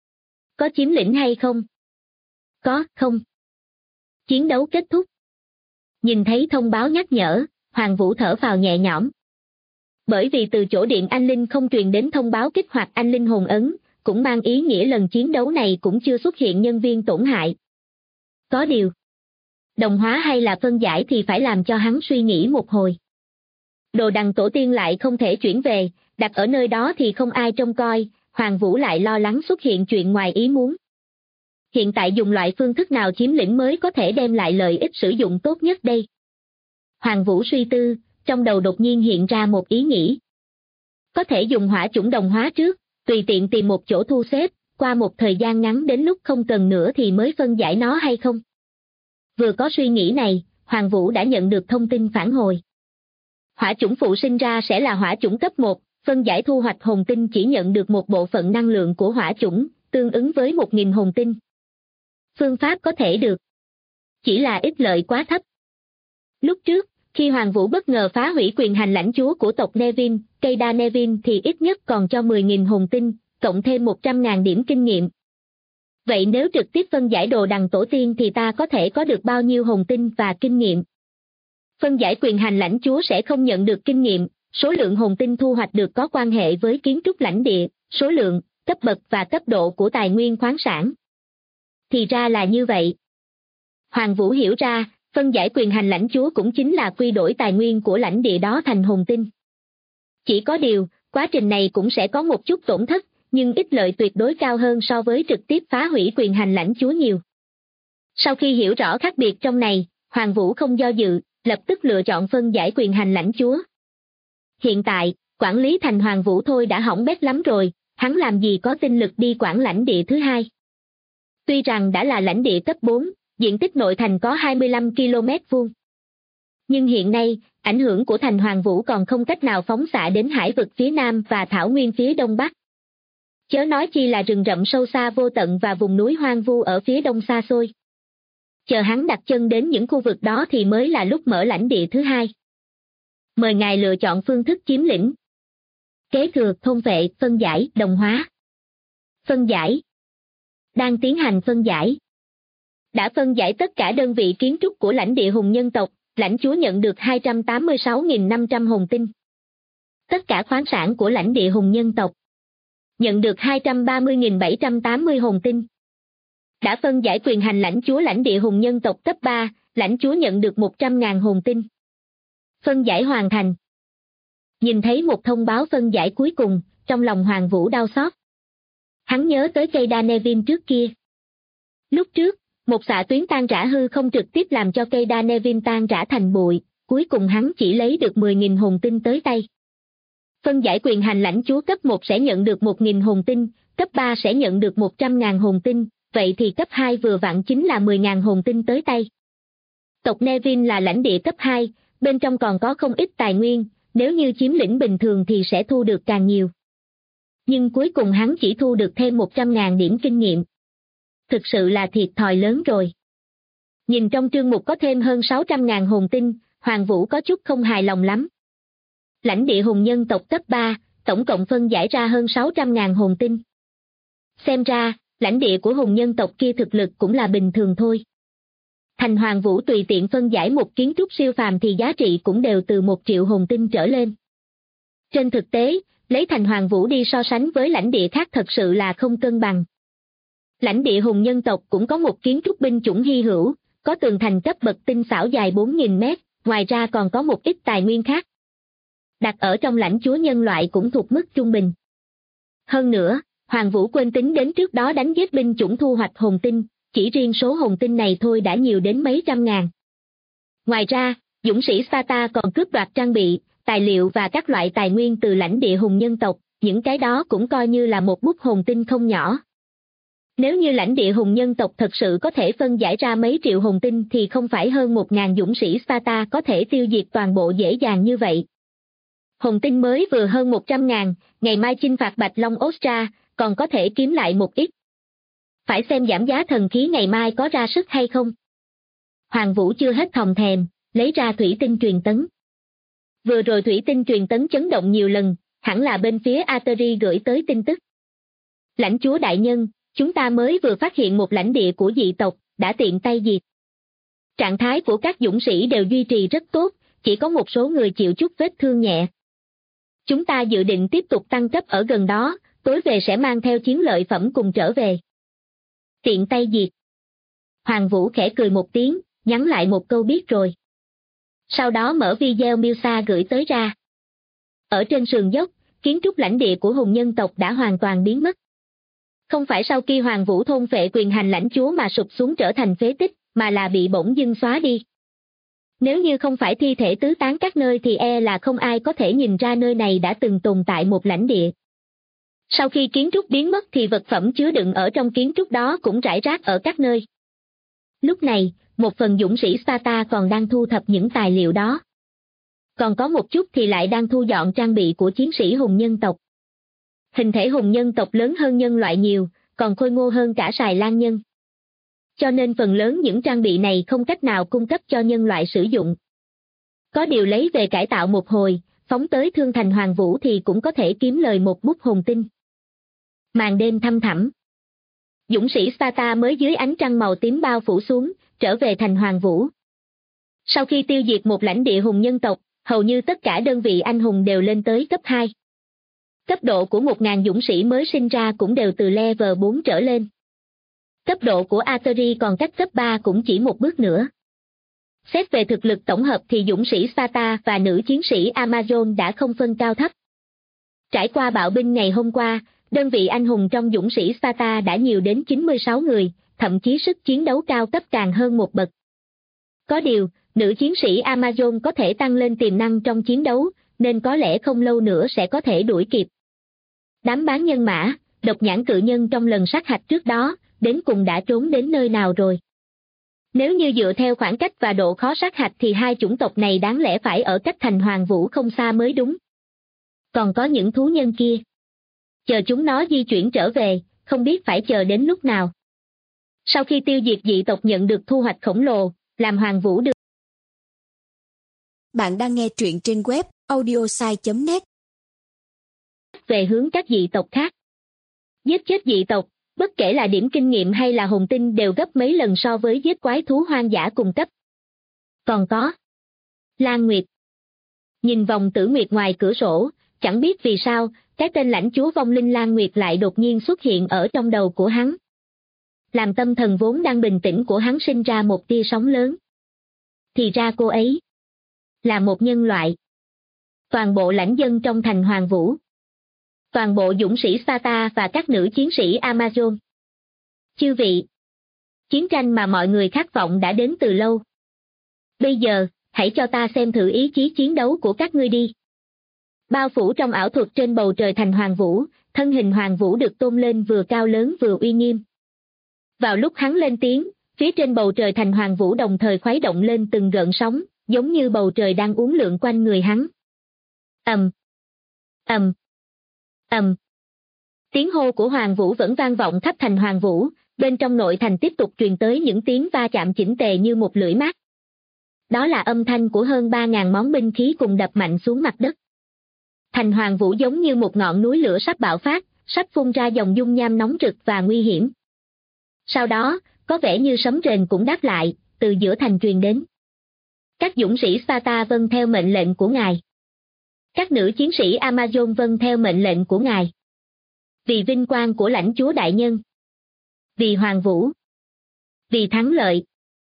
Có chiếm lĩnh hay không? Có, không. Chiến đấu kết thúc. Nhìn thấy thông báo nhắc nhở, Hoàng Vũ thở phào nhẹ nhõm. Bởi vì từ chỗ Điện Anh Linh không truyền đến thông báo kích hoạt Anh Linh hồn ấn, cũng mang ý nghĩa lần chiến đấu này cũng chưa xuất hiện nhân viên tổn hại. Có điều, đồng hóa hay là phân giải thì phải làm cho hắn suy nghĩ một hồi. Đồ đằng tổ tiên lại không thể chuyển về, đặt ở nơi đó thì không ai trông coi, Hoàng Vũ lại lo lắng xuất hiện chuyện ngoài ý muốn. Hiện tại dùng loại phương thức nào chiếm lĩnh mới có thể đem lại lợi ích sử dụng tốt nhất đây? Hoàng Vũ suy tư, trong đầu đột nhiên hiện ra một ý nghĩ. Có thể dùng hỏa chủng đồng hóa trước, tùy tiện tìm một chỗ thu xếp, qua một thời gian ngắn đến lúc không cần nữa thì mới phân giải nó hay không? Vừa có suy nghĩ này, Hoàng Vũ đã nhận được thông tin phản hồi. Hỏa chủng phụ sinh ra sẽ là hỏa chủng cấp 1, phân giải thu hoạch hồn tinh chỉ nhận được một bộ phận năng lượng của hỏa chủng, tương ứng với 1.000 hồn tinh. Phương pháp có thể được, chỉ là ích lợi quá thấp. Lúc trước, khi Hoàng Vũ bất ngờ phá hủy quyền hành lãnh chúa của tộc Nevin, Keida Nevin thì ít nhất còn cho 10.000 hồn tinh, cộng thêm 100.000 điểm kinh nghiệm. Vậy nếu trực tiếp phân giải đồ đằng tổ tiên thì ta có thể có được bao nhiêu hồn tinh và kinh nghiệm? Phân giải quyền hành lãnh chúa sẽ không nhận được kinh nghiệm, số lượng hồn tinh thu hoạch được có quan hệ với kiến trúc lãnh địa, số lượng, cấp bậc và cấp độ của tài nguyên khoáng sản. Thì ra là như vậy. Hoàng Vũ hiểu ra, phân giải quyền hành lãnh chúa cũng chính là quy đổi tài nguyên của lãnh địa đó thành hồn tinh. Chỉ có điều, quá trình này cũng sẽ có một chút tổn thất, nhưng ích lợi tuyệt đối cao hơn so với trực tiếp phá hủy quyền hành lãnh chúa nhiều. Sau khi hiểu rõ khác biệt trong này, Hoàng Vũ không do dự, lập tức lựa chọn phân giải quyền hành lãnh chúa. Hiện tại, quản lý thành Hoàng Vũ thôi đã hỏng bét lắm rồi, hắn làm gì có tinh lực đi quản lãnh địa thứ hai. Tuy rằng đã là lãnh địa cấp 4, diện tích nội thành có 25 km². Nhưng hiện nay, ảnh hưởng của thành Hoàng Vũ còn không cách nào phóng xạ đến hải vực phía nam và thảo nguyên phía đông bắc. Chớ nói chi là rừng rậm sâu xa vô tận và vùng núi hoang vu ở phía đông xa xôi. Chờ hắn đặt chân đến những khu vực đó thì mới là lúc mở lãnh địa thứ hai. Mời ngài lựa chọn phương thức chiếm lĩnh. Kế thừa, thôn vệ, phân giải, đồng hóa. Phân giải. Đang tiến hành phân giải. Đã phân giải tất cả đơn vị kiến trúc của lãnh địa hùng nhân tộc, lãnh chúa nhận được 286.500 hồn tinh. Tất cả khoáng sản của lãnh địa hùng nhân tộc nhận được 230.780 hồn tinh. Đã phân giải quyền hành lãnh chúa lãnh địa hùng nhân tộc cấp 3, lãnh chúa nhận được 100.000 hồn tinh. Phân giải hoàn thành. Nhìn thấy một thông báo phân giải cuối cùng, trong lòng Hoàng Vũ đau xót. Hắn nhớ tới Keida Nevin trước kia. Lúc trước, một xạ tuyến tan rã hư không trực tiếp làm cho Keida Nevin tan rã thành bụi, cuối cùng hắn chỉ lấy được 10.000 hồn tinh tới tay. Phân giải quyền hành lãnh chúa cấp 1 sẽ nhận được 1.000 hồn tinh, cấp 3 sẽ nhận được 100.000 hồn tinh, vậy thì cấp 2 vừa vặn chính là 10.000 hồn tinh tới tay. Tộc Nevin là lãnh địa cấp 2, bên trong còn có không ít tài nguyên, nếu như chiếm lĩnh bình thường thì sẽ thu được càng nhiều. Nhưng cuối cùng hắn chỉ thu được thêm 100.000 điểm kinh nghiệm. Thực sự là thiệt thòi lớn rồi. Nhìn trong trương mục có thêm hơn 600.000 hồn tinh, Hoàng Vũ có chút không hài lòng lắm. Lãnh địa hùng nhân tộc cấp 3, tổng cộng phân giải ra hơn 600.000 hồn tinh. Xem ra, lãnh địa của hùng nhân tộc kia thực lực cũng là bình thường thôi. Thành Hoàng Vũ tùy tiện phân giải một kiến trúc siêu phàm thì giá trị cũng đều từ 1 triệu hồn tinh trở lên. Trên thực tế, lấy Thành Hoàng Vũ đi so sánh với lãnh địa khác thật sự là không cân bằng. Lãnh địa hùng nhân tộc cũng có một kiến trúc binh chủng hy hữu, có tường thành cấp bậc tinh xảo dài 4.000 mét, ngoài ra còn có một ít tài nguyên khác. Đặt ở trong lãnh chúa nhân loại cũng thuộc mức trung bình. Hơn nữa, Hoàng Vũ quên tính đến trước đó đánh giết binh chủng thu hoạch hồn tinh, chỉ riêng số hồn tinh này thôi đã nhiều đến mấy trăm ngàn. Ngoài ra, dũng sĩ Sparta còn cướp đoạt trang bị, tài liệu và các loại tài nguyên từ lãnh địa hùng nhân tộc, những cái đó cũng coi như là một bút hồn tinh không nhỏ. Nếu như lãnh địa hùng nhân tộc thật sự có thể phân giải ra mấy triệu hồn tinh thì không phải hơn 1.000 dũng sĩ Sparta có thể tiêu diệt toàn bộ dễ dàng như vậy. Hồn tinh mới vừa hơn 100.000, ngày mai chinh phạt Bạch Long Ostra, còn có thể kiếm lại một ít. Phải xem giảm giá thần khí ngày mai có ra sức hay không. Hoàng Vũ chưa hết thòng thèm, lấy ra thủy tinh truyền tấn. Vừa rồi thủy tinh truyền tấn chấn động nhiều lần, hẳn là bên phía Ateri gửi tới tin tức. Lãnh chúa đại nhân, chúng ta mới vừa phát hiện một lãnh địa của dị tộc, đã tiện tay diệt. Trạng thái của các dũng sĩ đều duy trì rất tốt, chỉ có một số người chịu chút vết thương nhẹ. Chúng ta dự định tiếp tục tăng cấp ở gần đó, tối về sẽ mang theo chiến lợi phẩm cùng trở về. Tiện tay diệt. Hoàng Vũ khẽ cười một tiếng, nhắn lại một câu biết rồi. Sau đó mở video miêu sa gửi tới ra. Ở trên sườn dốc, kiến trúc lãnh địa của hùng nhân tộc đã hoàn toàn biến mất. Không phải sau khi Hoàng Vũ thôn phệ quyền hành lãnh chúa mà sụp xuống trở thành phế tích, mà là bị bỗng dưng xóa đi. Nếu như không phải thi thể tứ tán các nơi thì là không ai có thể nhìn ra nơi này đã từng tồn tại một lãnh địa. Sau khi kiến trúc biến mất thì vật phẩm chứa đựng ở trong kiến trúc đó cũng rải rác ở các nơi. Lúc này, một phần dũng sĩ Sparta còn đang thu thập những tài liệu đó. Còn có một chút thì lại đang thu dọn trang bị của chiến sĩ hùng nhân tộc. Hình thể hùng nhân tộc lớn hơn nhân loại nhiều, còn khôi ngô hơn cả Sài Lan nhân. Cho nên phần lớn những trang bị này không cách nào cung cấp cho nhân loại sử dụng. Có điều lấy về cải tạo một hồi, phóng tới thương thành Hoàng Vũ thì cũng có thể kiếm lời một bút hồn tinh. Màn đêm thăm thẳm. Dũng sĩ Sparta mới dưới ánh trăng màu tím bao phủ xuống, trở về thành Hoàng Vũ. Sau khi tiêu diệt một lãnh địa hùng nhân tộc, hầu như tất cả đơn vị anh hùng đều lên tới cấp 2. Cấp độ của 1.000 dũng sĩ mới sinh ra cũng đều từ level 4 trở lên. Cấp độ của Artillery còn cách cấp 3 cũng chỉ một bước nữa. Xét về thực lực tổng hợp thì dũng sĩ Sparta và nữ chiến sĩ Amazon đã không phân cao thấp. Trải qua bạo binh ngày hôm qua, đơn vị anh hùng trong dũng sĩ Sparta đã nhiều đến 96 người, thậm chí sức chiến đấu cao cấp càng hơn một bậc. Có điều, nữ chiến sĩ Amazon có thể tăng lên tiềm năng trong chiến đấu, nên có lẽ không lâu nữa sẽ có thể đuổi kịp. Đám bán nhân mã, độc nhãn cự nhân trong lần sát hạch trước đó, đến cùng đã trốn đến nơi nào rồi? Nếu như dựa theo khoảng cách và độ khó sát hạch thì hai chủng tộc này đáng lẽ phải ở cách thành Hoàng Vũ không xa mới đúng. Còn có những thú nhân kia. Chờ chúng nó di chuyển trở về, không biết phải chờ đến lúc nào. Sau khi tiêu diệt dị tộc nhận được thu hoạch khổng lồ, làm Hoàng Vũ được. Bạn đang nghe truyện trên web audiosai.net. Về hướng các dị tộc khác. Giết chết dị tộc, bất kể là điểm kinh nghiệm hay là hồn tinh đều gấp mấy lần so với giết quái thú hoang dã cùng cấp. Còn có Lan Nguyệt. Nhìn vòng tử nguyệt ngoài cửa sổ, chẳng biết vì sao, cái tên lãnh chúa vong linh Lan Nguyệt lại đột nhiên xuất hiện ở trong đầu của hắn. Làm tâm thần vốn đang bình tĩnh của hắn sinh ra một tia sóng lớn. Thì ra cô ấy là một nhân loại. Toàn bộ lãnh dân trong thành Hoàng Vũ. Toàn bộ dũng sĩ Sparta và các nữ chiến sĩ Amazon. Chư vị, chiến tranh mà mọi người khát vọng đã đến từ lâu. Bây giờ, hãy cho ta xem thử ý chí chiến đấu của các ngươi đi. Bao phủ trong ảo thuật trên bầu trời thành Hoàng Vũ, thân hình Hoàng Vũ được tôn lên vừa cao lớn vừa uy nghiêm. Vào lúc hắn lên tiếng, phía trên bầu trời thành Hoàng Vũ đồng thời khuấy động lên từng gợn sóng, giống như bầu trời đang uốn lượn quanh người hắn. Ầm, ầm, ầm. Tiếng hô của Hoàng Vũ vẫn vang vọng khắp thành Hoàng Vũ, bên trong nội thành tiếp tục truyền tới những tiếng va chạm chỉnh tề như một lưỡi mát. Đó là âm thanh của hơn 3.000 món binh khí cùng đập mạnh xuống mặt đất. Thành Hoàng Vũ giống như một ngọn núi lửa sắp bạo phát, sắp phun ra dòng dung nham nóng rực và nguy hiểm. Sau đó, có vẻ như sấm rền cũng đáp lại, từ giữa thành truyền đến. Các dũng sĩ Sparta vâng theo mệnh lệnh của ngài. Các nữ chiến sĩ Amazon vâng theo mệnh lệnh của ngài. Vì vinh quang của lãnh chúa đại nhân. Vì Hoàng Vũ. Vì thắng lợi.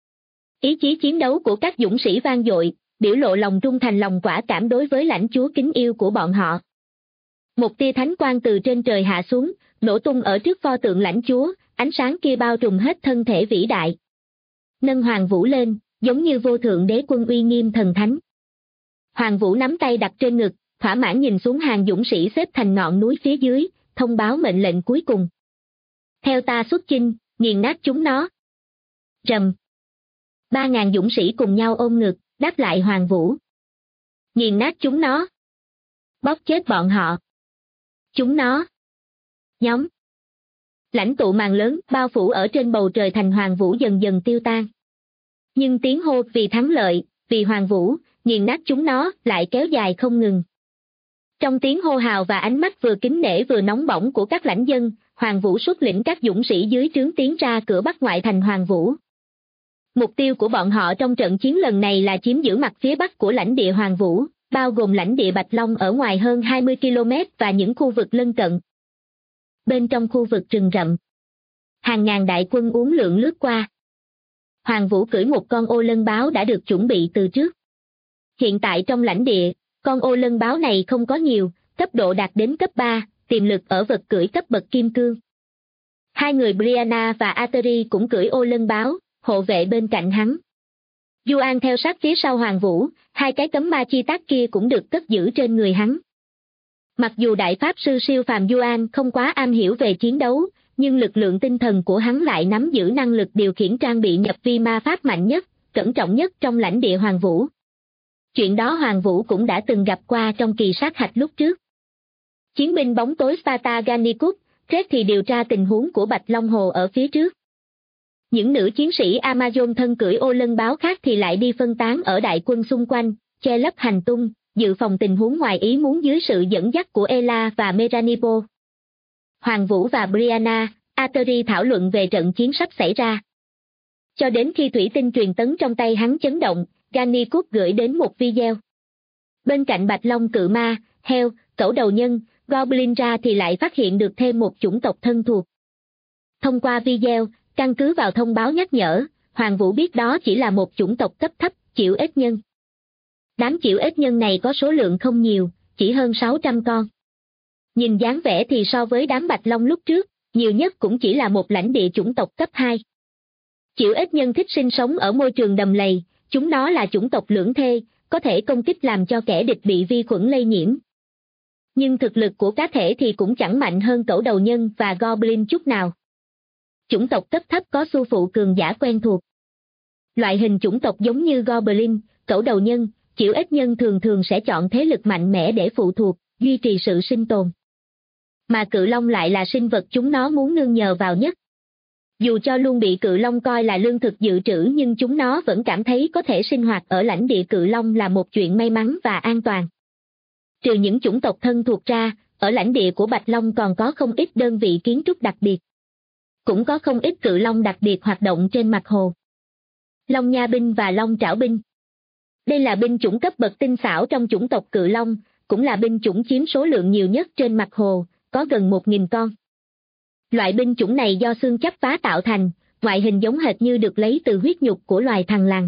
Ý chí chiến đấu của các dũng sĩ vang dội, biểu lộ lòng trung thành lòng quả cảm đối với lãnh chúa kính yêu của bọn họ. Một tia thánh quang từ trên trời hạ xuống, nổ tung ở trước pho tượng lãnh chúa, ánh sáng kia bao trùm hết thân thể vĩ đại. Nâng Hoàng Vũ lên, giống như vô thượng đế quân uy nghiêm thần thánh. Hoàng Vũ nắm tay đặt trên ngực, thỏa mãn nhìn xuống hàng dũng sĩ xếp thành ngọn núi phía dưới, thông báo mệnh lệnh cuối cùng. Theo ta xuất chinh, nghiền nát chúng nó. Rầm. 3.000 dũng sĩ cùng nhau ôm ngực, đáp lại Hoàng Vũ. Nghiền nát chúng nó. Bóp chết bọn họ. Chúng nó. Nhóm. Lãnh tụ màn lớn bao phủ ở trên bầu trời thành Hoàng Vũ dần dần tiêu tan. Nhưng tiếng hô vì thắng lợi, vì Hoàng Vũ, nghiền nát chúng nó lại kéo dài không ngừng. Trong tiếng hô hào và ánh mắt vừa kính nể vừa nóng bỏng của các lãnh dân, Hoàng Vũ xuất lĩnh các dũng sĩ dưới trướng tiến ra cửa bắc ngoại thành Hoàng Vũ. Mục tiêu của bọn họ trong trận chiến lần này là chiếm giữ mặt phía bắc của lãnh địa Hoàng Vũ, bao gồm lãnh địa Bạch Long ở ngoài hơn 20 km và những khu vực lân cận. Bên trong khu vực rừng rậm, hàng ngàn đại quân uốn lượn lướt qua. Hoàng Vũ cưỡi một con ô lân báo đã được chuẩn bị từ trước. Hiện tại trong lãnh địa, con ô lân báo này không có nhiều, cấp độ đạt đến cấp 3, tiềm lực ở vật cưỡi cấp bậc kim cương. Hai người Brianna và Ateri cũng cưỡi ô lân báo, hộ vệ bên cạnh hắn. Yuan theo sát phía sau Hoàng Vũ, hai cái cấm ma chi tác kia cũng được cất giữ trên người hắn. Mặc dù đại pháp sư siêu phàm Yuan không quá am hiểu về chiến đấu, nhưng lực lượng tinh thần của hắn lại nắm giữ năng lực điều khiển trang bị nhập vi ma pháp mạnh nhất, cẩn trọng nhất trong lãnh địa Hoàng Vũ. Chuyện đó Hoàng Vũ cũng đã từng gặp qua trong kỳ sát hạch lúc trước. Chiến binh bóng tối Sparta Gannicus, Red thì điều tra tình huống của Bạch Long Hồ ở phía trước. Những nữ chiến sĩ Amazon thân cưỡi ô lân báo khác thì lại đi phân tán ở đại quân xung quanh, che lấp hành tung, dự phòng tình huống ngoài ý muốn dưới sự dẫn dắt của Ela và Meranipo. Hoàng Vũ và Brianna, Ateri thảo luận về trận chiến sắp xảy ra. Cho đến khi thủy tinh truyền tấn trong tay hắn chấn động, Gannicus gửi đến một video. Bên cạnh Bạch Long cự ma, heo, cẩu đầu nhân, Goblin ra thì lại phát hiện được thêm một chủng tộc thân thuộc. Thông qua video, căn cứ vào thông báo nhắc nhở, Hoàng Vũ biết đó chỉ là một chủng tộc cấp thấp, chịu ếch nhân. Đám chịu ếch nhân này có số lượng không nhiều, chỉ hơn 600 con. Nhìn dáng vẻ thì so với đám Bạch Long lúc trước, nhiều nhất cũng chỉ là một lãnh địa chủng tộc cấp 2. Chịu ếch nhân thích sinh sống ở môi trường đầm lầy, chúng nó là chủng tộc lưỡng thê, có thể công kích làm cho kẻ địch bị vi khuẩn lây nhiễm. Nhưng thực lực của cá thể thì cũng chẳng mạnh hơn cẩu đầu nhân và Goblin chút nào. Chủng tộc cấp thấp có xu phụ cường giả quen thuộc. Loại hình chủng tộc giống như Goblin, cẩu đầu nhân, chịu ếch nhân thường thường sẽ chọn thế lực mạnh mẽ để phụ thuộc, duy trì sự sinh tồn. Mà cự long lại là sinh vật chúng nó muốn nương nhờ vào nhất. Dù cho luôn bị cự long coi là lương thực dự trữ nhưng chúng nó vẫn cảm thấy có thể sinh hoạt ở lãnh địa cự long là một chuyện may mắn và an toàn. Trừ những chủng tộc thân thuộc ra, ở lãnh địa của Bạch Long còn có không ít đơn vị kiến trúc đặc biệt. Cũng có không ít cự long đặc biệt hoạt động trên mặt hồ. Long nha binh và long trảo binh. Đây là binh chủng cấp bậc tinh xảo trong chủng tộc cự long, cũng là binh chủng chiếm số lượng nhiều nhất trên mặt hồ, có gần 1.000 con. Loại binh chủng này do xương chắp vá tạo thành, ngoại hình giống hệt như được lấy từ huyết nhục của loài thằn lằn.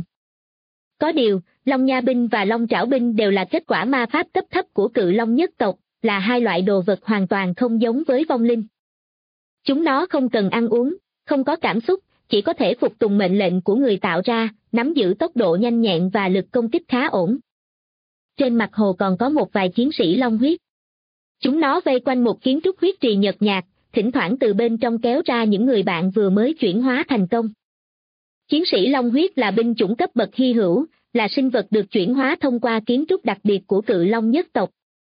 Có điều, long nha binh và long trảo binh đều là kết quả ma pháp cấp thấp của cự long nhất tộc, là hai loại đồ vật hoàn toàn không giống với vong linh. Chúng nó không cần ăn uống, không có cảm xúc, chỉ có thể phục tùng mệnh lệnh của người tạo ra, nắm giữ tốc độ nhanh nhẹn và lực công kích khá ổn. Trên mặt hồ còn có một vài chiến sĩ long huyết. Chúng nó vây quanh một kiến trúc huyết trì nhợt nhạt, thỉnh thoảng từ bên trong kéo ra những người bạn vừa mới chuyển hóa thành công. Chiến sĩ long huyết là binh chủng cấp bậc hy hữu, là sinh vật được chuyển hóa thông qua kiến trúc đặc biệt của cự long nhất tộc.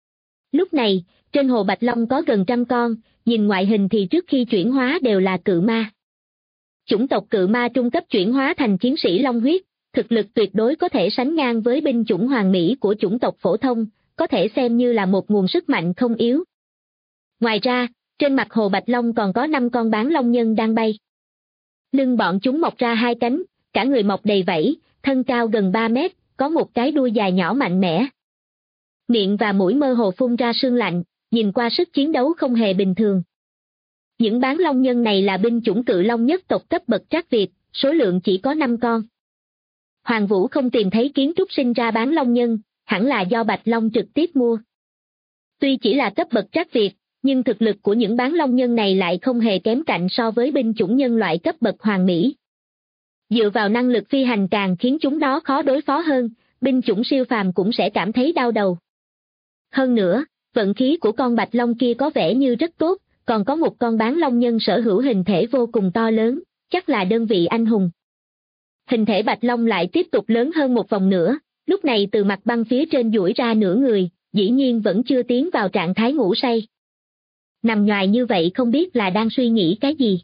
Lúc này, trên hồ Bạch Long có gần 100 con, nhìn ngoại hình thì trước khi chuyển hóa đều là cự ma. Chủng tộc cự ma trung cấp chuyển hóa thành chiến sĩ long huyết, thực lực tuyệt đối có thể sánh ngang với binh chủng hoàng mỹ của chủng tộc phổ thông, có thể xem như là một nguồn sức mạnh không yếu. Ngoài ra, trên mặt hồ Bạch Long còn có 5 con bán long nhân đang bay. Lưng bọn chúng mọc ra 2 cánh, cả người mọc đầy vảy, thân cao gần 3 mét, có một cái đuôi dài nhỏ mạnh mẽ. Miệng và mũi mơ hồ phun ra sương lạnh, nhìn qua sức chiến đấu không hề bình thường. Những bán long nhân này là binh chủng cự long nhất tộc cấp bậc trác Việt, số lượng chỉ có 5 con. Hoàng Vũ không tìm thấy kiến trúc sinh ra bán long nhân, hẳn là do Bạch Long trực tiếp mua. Tuy chỉ là cấp bậc trác Việt, nhưng thực lực của những bán long nhân này lại không hề kém cạnh so với binh chủng nhân loại cấp bậc hoàng mỹ. Dựa vào năng lực phi hành càng khiến chúng nó khó đối phó hơn, binh chủng siêu phàm cũng sẽ cảm thấy đau đầu. Hơn nữa, vận khí của con Bạch Long kia có vẻ như rất tốt, còn có một con bán long nhân sở hữu hình thể vô cùng to lớn, chắc là đơn vị anh hùng. Hình thể Bạch Long lại tiếp tục lớn hơn một vòng nữa, lúc này từ mặt băng phía trên duỗi ra nửa người, dĩ nhiên vẫn chưa tiến vào trạng thái ngủ say. Nằm nhoài như vậy không biết là đang suy nghĩ cái gì.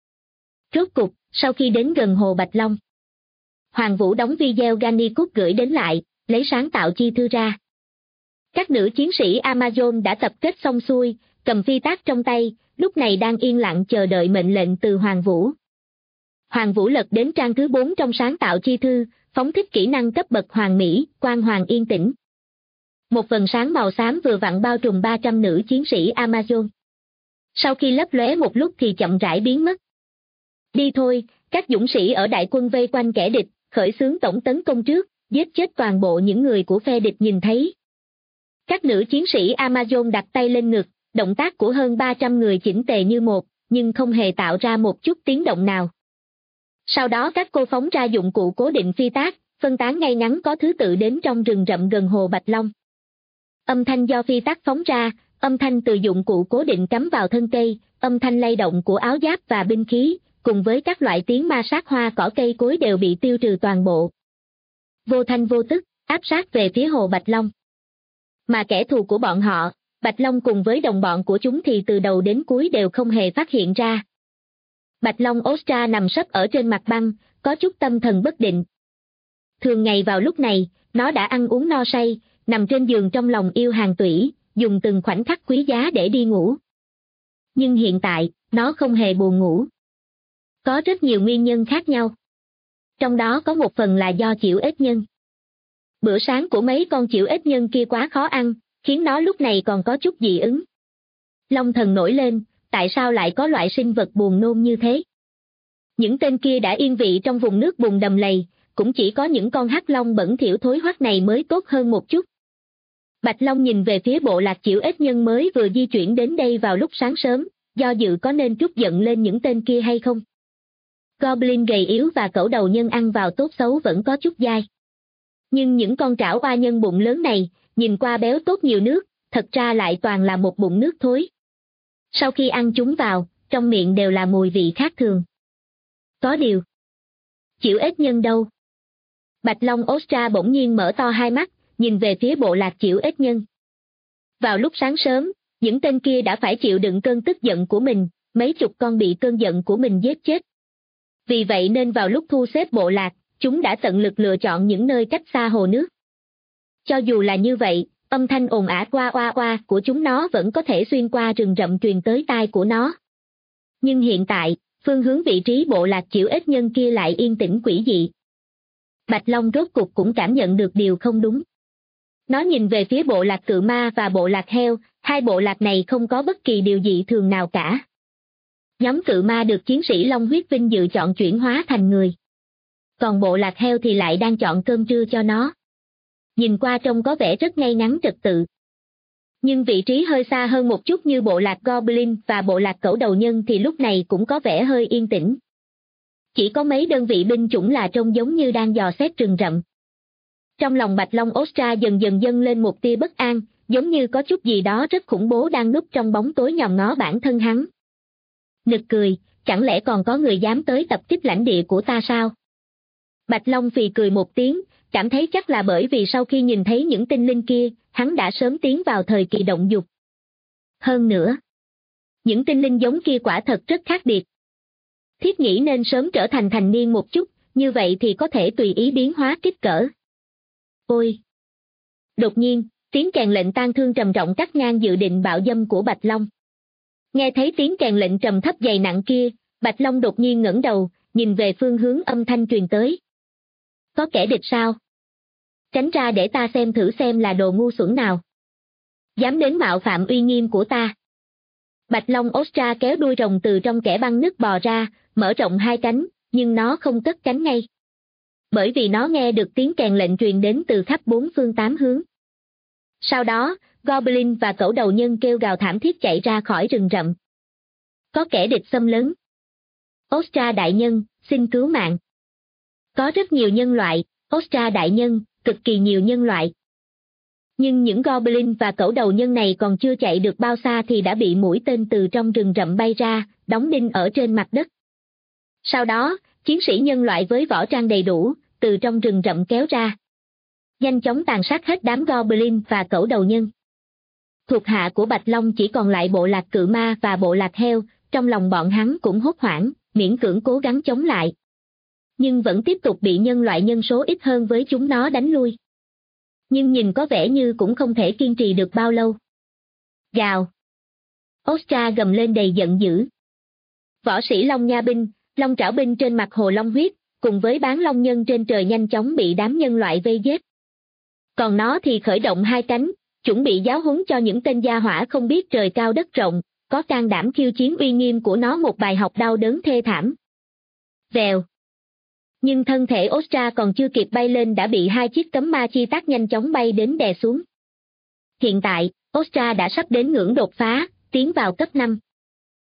Rốt cục, sau khi đến gần hồ Bạch Long, Hoàng Vũ đóng video Gannicus gửi đến lại, lấy sáng tạo chi thư ra. Các nữ chiến sĩ Amazon đã tập kết xong xuôi, cầm phi tác trong tay, lúc này đang yên lặng chờ đợi mệnh lệnh từ Hoàng Vũ. Hoàng Vũ lật đến trang thứ 4 trong sáng tạo chi thư, phóng thích kỹ năng cấp bậc hoàng mỹ, quang hoàng yên tĩnh. Một vầng sáng màu xám vừa vặn bao trùm 300 nữ chiến sĩ Amazon. Sau khi lấp lóe một lúc thì chậm rãi biến mất. Đi thôi, các dũng sĩ ở đại quân vây quanh kẻ địch, khởi xướng tổng tấn công trước, giết chết toàn bộ những người của phe địch nhìn thấy. Các nữ chiến sĩ Amazon đặt tay lên ngực, động tác của hơn 300 người chỉnh tề như một, nhưng không hề tạo ra một chút tiếng động nào. Sau đó các cô phóng ra dụng cụ cố định phi tác, phân tán ngay ngắn có thứ tự đến trong rừng rậm gần hồ Bạch Long. Âm thanh do phi tác phóng ra, âm thanh từ dụng cụ cố định cắm vào thân cây, âm thanh lay động của áo giáp và binh khí, cùng với các loại tiếng ma sát hoa cỏ cây cối đều bị tiêu trừ toàn bộ. Vô thanh vô tức, áp sát về phía hồ Bạch Long. Mà kẻ thù của bọn họ, Bạch Long cùng với đồng bọn của chúng thì từ đầu đến cuối đều không hề phát hiện ra. Bạch Long Ostra nằm sấp ở trên mặt băng, có chút tâm thần bất định. Thường ngày vào lúc này, nó đã ăn uống no say, nằm trên giường trong lòng yêu hàng tủy, dùng từng khoảnh khắc quý giá để đi ngủ. Nhưng hiện tại, nó không hề buồn ngủ. Có rất nhiều nguyên nhân khác nhau. Trong đó có một phần là do chịu ếch nhân. Bữa sáng của mấy con chịu ếch nhân kia quá khó ăn, khiến nó lúc này còn có chút dị ứng. Long thần nổi lên, tại sao lại có loại sinh vật buồn nôn như thế? Những tên kia đã yên vị trong vùng nước bùn đầm lầy, cũng chỉ có những con hắc long bẩn thỉu thối hoắc này mới tốt hơn một chút. Bạch Long nhìn về phía bộ lạc chịu ếch nhân mới vừa di chuyển đến đây vào lúc sáng sớm, do dự có nên trút giận lên những tên kia hay không. Goblin gầy yếu và cẩu đầu nhân ăn vào tốt xấu vẫn có chút dai. Nhưng những con trảo oa nhân bụng lớn này, nhìn qua béo tốt nhiều nước, thật ra lại toàn là một bụng nước thối. Sau khi ăn chúng vào, trong miệng đều là mùi vị khác thường. Có điều, chịu ếch nhân đâu? Bạch Long Ostra bỗng nhiên mở to hai mắt, nhìn về phía bộ lạc chịu ếch nhân. Vào lúc sáng sớm, những tên kia đã phải chịu đựng cơn tức giận của mình, mấy chục con bị cơn giận của mình giết chết. Vì vậy nên vào lúc thu xếp bộ lạc, chúng đã tận lực lựa chọn những nơi cách xa hồ nước. Cho dù là như vậy, âm thanh ồn ào oa oa oa của chúng nó vẫn có thể xuyên qua rừng rậm truyền tới tai của nó. Nhưng hiện tại, phương hướng vị trí bộ lạc chịu ếch nhân kia lại yên tĩnh quỷ dị. Bạch Long rốt cục cũng cảm nhận được điều không đúng. Nó nhìn về phía bộ lạc cự ma và bộ lạc heo, hai bộ lạc này không có bất kỳ điều dị thường nào cả. Nhóm cự ma được chiến sĩ Long huyết vinh dự chọn chuyển hóa thành người. Còn bộ lạc heo thì lại đang chọn cơm trưa cho nó. Nhìn qua trông có vẻ rất ngay ngắn trật tự. Nhưng vị trí hơi xa hơn một chút như bộ lạc Goblin và bộ lạc cẩu đầu nhân thì lúc này cũng có vẻ hơi yên tĩnh. Chỉ có mấy đơn vị binh chủng là trông giống như đang dò xét rừng rậm. Trong lòng Bạch Long Ostra dần dần dâng lên một tia bất an, giống như có chút gì đó rất khủng bố đang núp trong bóng tối nhòm ngó bản thân hắn. Nực cười, chẳng lẽ còn có người dám tới tập kích lãnh địa của ta sao? Bạch Long phì cười một tiếng, cảm thấy chắc là bởi vì sau khi nhìn thấy những tinh linh kia, hắn đã sớm tiến vào thời kỳ động dục. Hơn nữa, những tinh linh giống kia quả thật rất khác biệt. Thiết nghĩ nên sớm trở thành thành niên một chút, như vậy thì có thể tùy ý biến hóa kích cỡ. Ôi! Đột nhiên, tiếng kèn lệnh tang thương trầm trọng cắt ngang dự định bạo dâm của Bạch Long. Nghe thấy tiếng kèn lệnh trầm thấp dày nặng kia, Bạch Long đột nhiên ngẩng đầu, nhìn về phương hướng âm thanh truyền tới. Có kẻ địch sao? Tránh ra để ta xem thử xem là đồ ngu xuẩn nào. Dám đến mạo phạm uy nghiêm của ta. Bạch Long Ostra kéo đuôi rồng từ trong kẽ băng nứt bò ra, mở rộng hai cánh, nhưng nó không cất cánh ngay. Bởi vì nó nghe được tiếng kèn lệnh truyền đến từ khắp bốn phương tám hướng. Sau đó, Goblin và cẩu đầu nhân kêu gào thảm thiết chạy ra khỏi rừng rậm. Có kẻ địch xâm lấn. Ostra đại nhân, xin cứu mạng. Có rất nhiều nhân loại, Ostra đại nhân, cực kỳ nhiều nhân loại. Nhưng những Goblin và cẩu đầu nhân này còn chưa chạy được bao xa thì đã bị mũi tên từ trong rừng rậm bay ra, đóng đinh ở trên mặt đất. Sau đó, chiến sĩ nhân loại với võ trang đầy đủ, từ trong rừng rậm kéo ra. Nhanh chóng tàn sát hết đám Goblin và cẩu đầu nhân. Thuộc hạ của Bạch Long chỉ còn lại bộ lạc cự ma và bộ lạc heo, trong lòng bọn hắn cũng hốt hoảng, miễn cưỡng cố gắng chống lại. Nhưng vẫn tiếp tục bị nhân loại nhân số ít hơn với chúng nó đánh lui. Nhưng nhìn có vẻ như cũng không thể kiên trì được bao lâu. Gào! Ostra gầm lên đầy giận dữ. Võ sĩ Long Nha binh, Long Trảo binh trên mặt hồ Long huyết, cùng với bán long nhân trên trời nhanh chóng bị đám nhân loại vây giết. Còn nó thì khởi động hai cánh, chuẩn bị giáo huấn cho những tên gia hỏa không biết trời cao đất rộng, có can đảm khiêu chiến uy nghiêm của nó một bài học đau đớn thê thảm. Vèo. Nhưng thân thể Ostra còn chưa kịp bay lên đã bị hai chiếc cấm ma chi tác nhanh chóng bay đến đè xuống. Hiện tại, Ostra đã sắp đến ngưỡng đột phá, tiến vào cấp 5.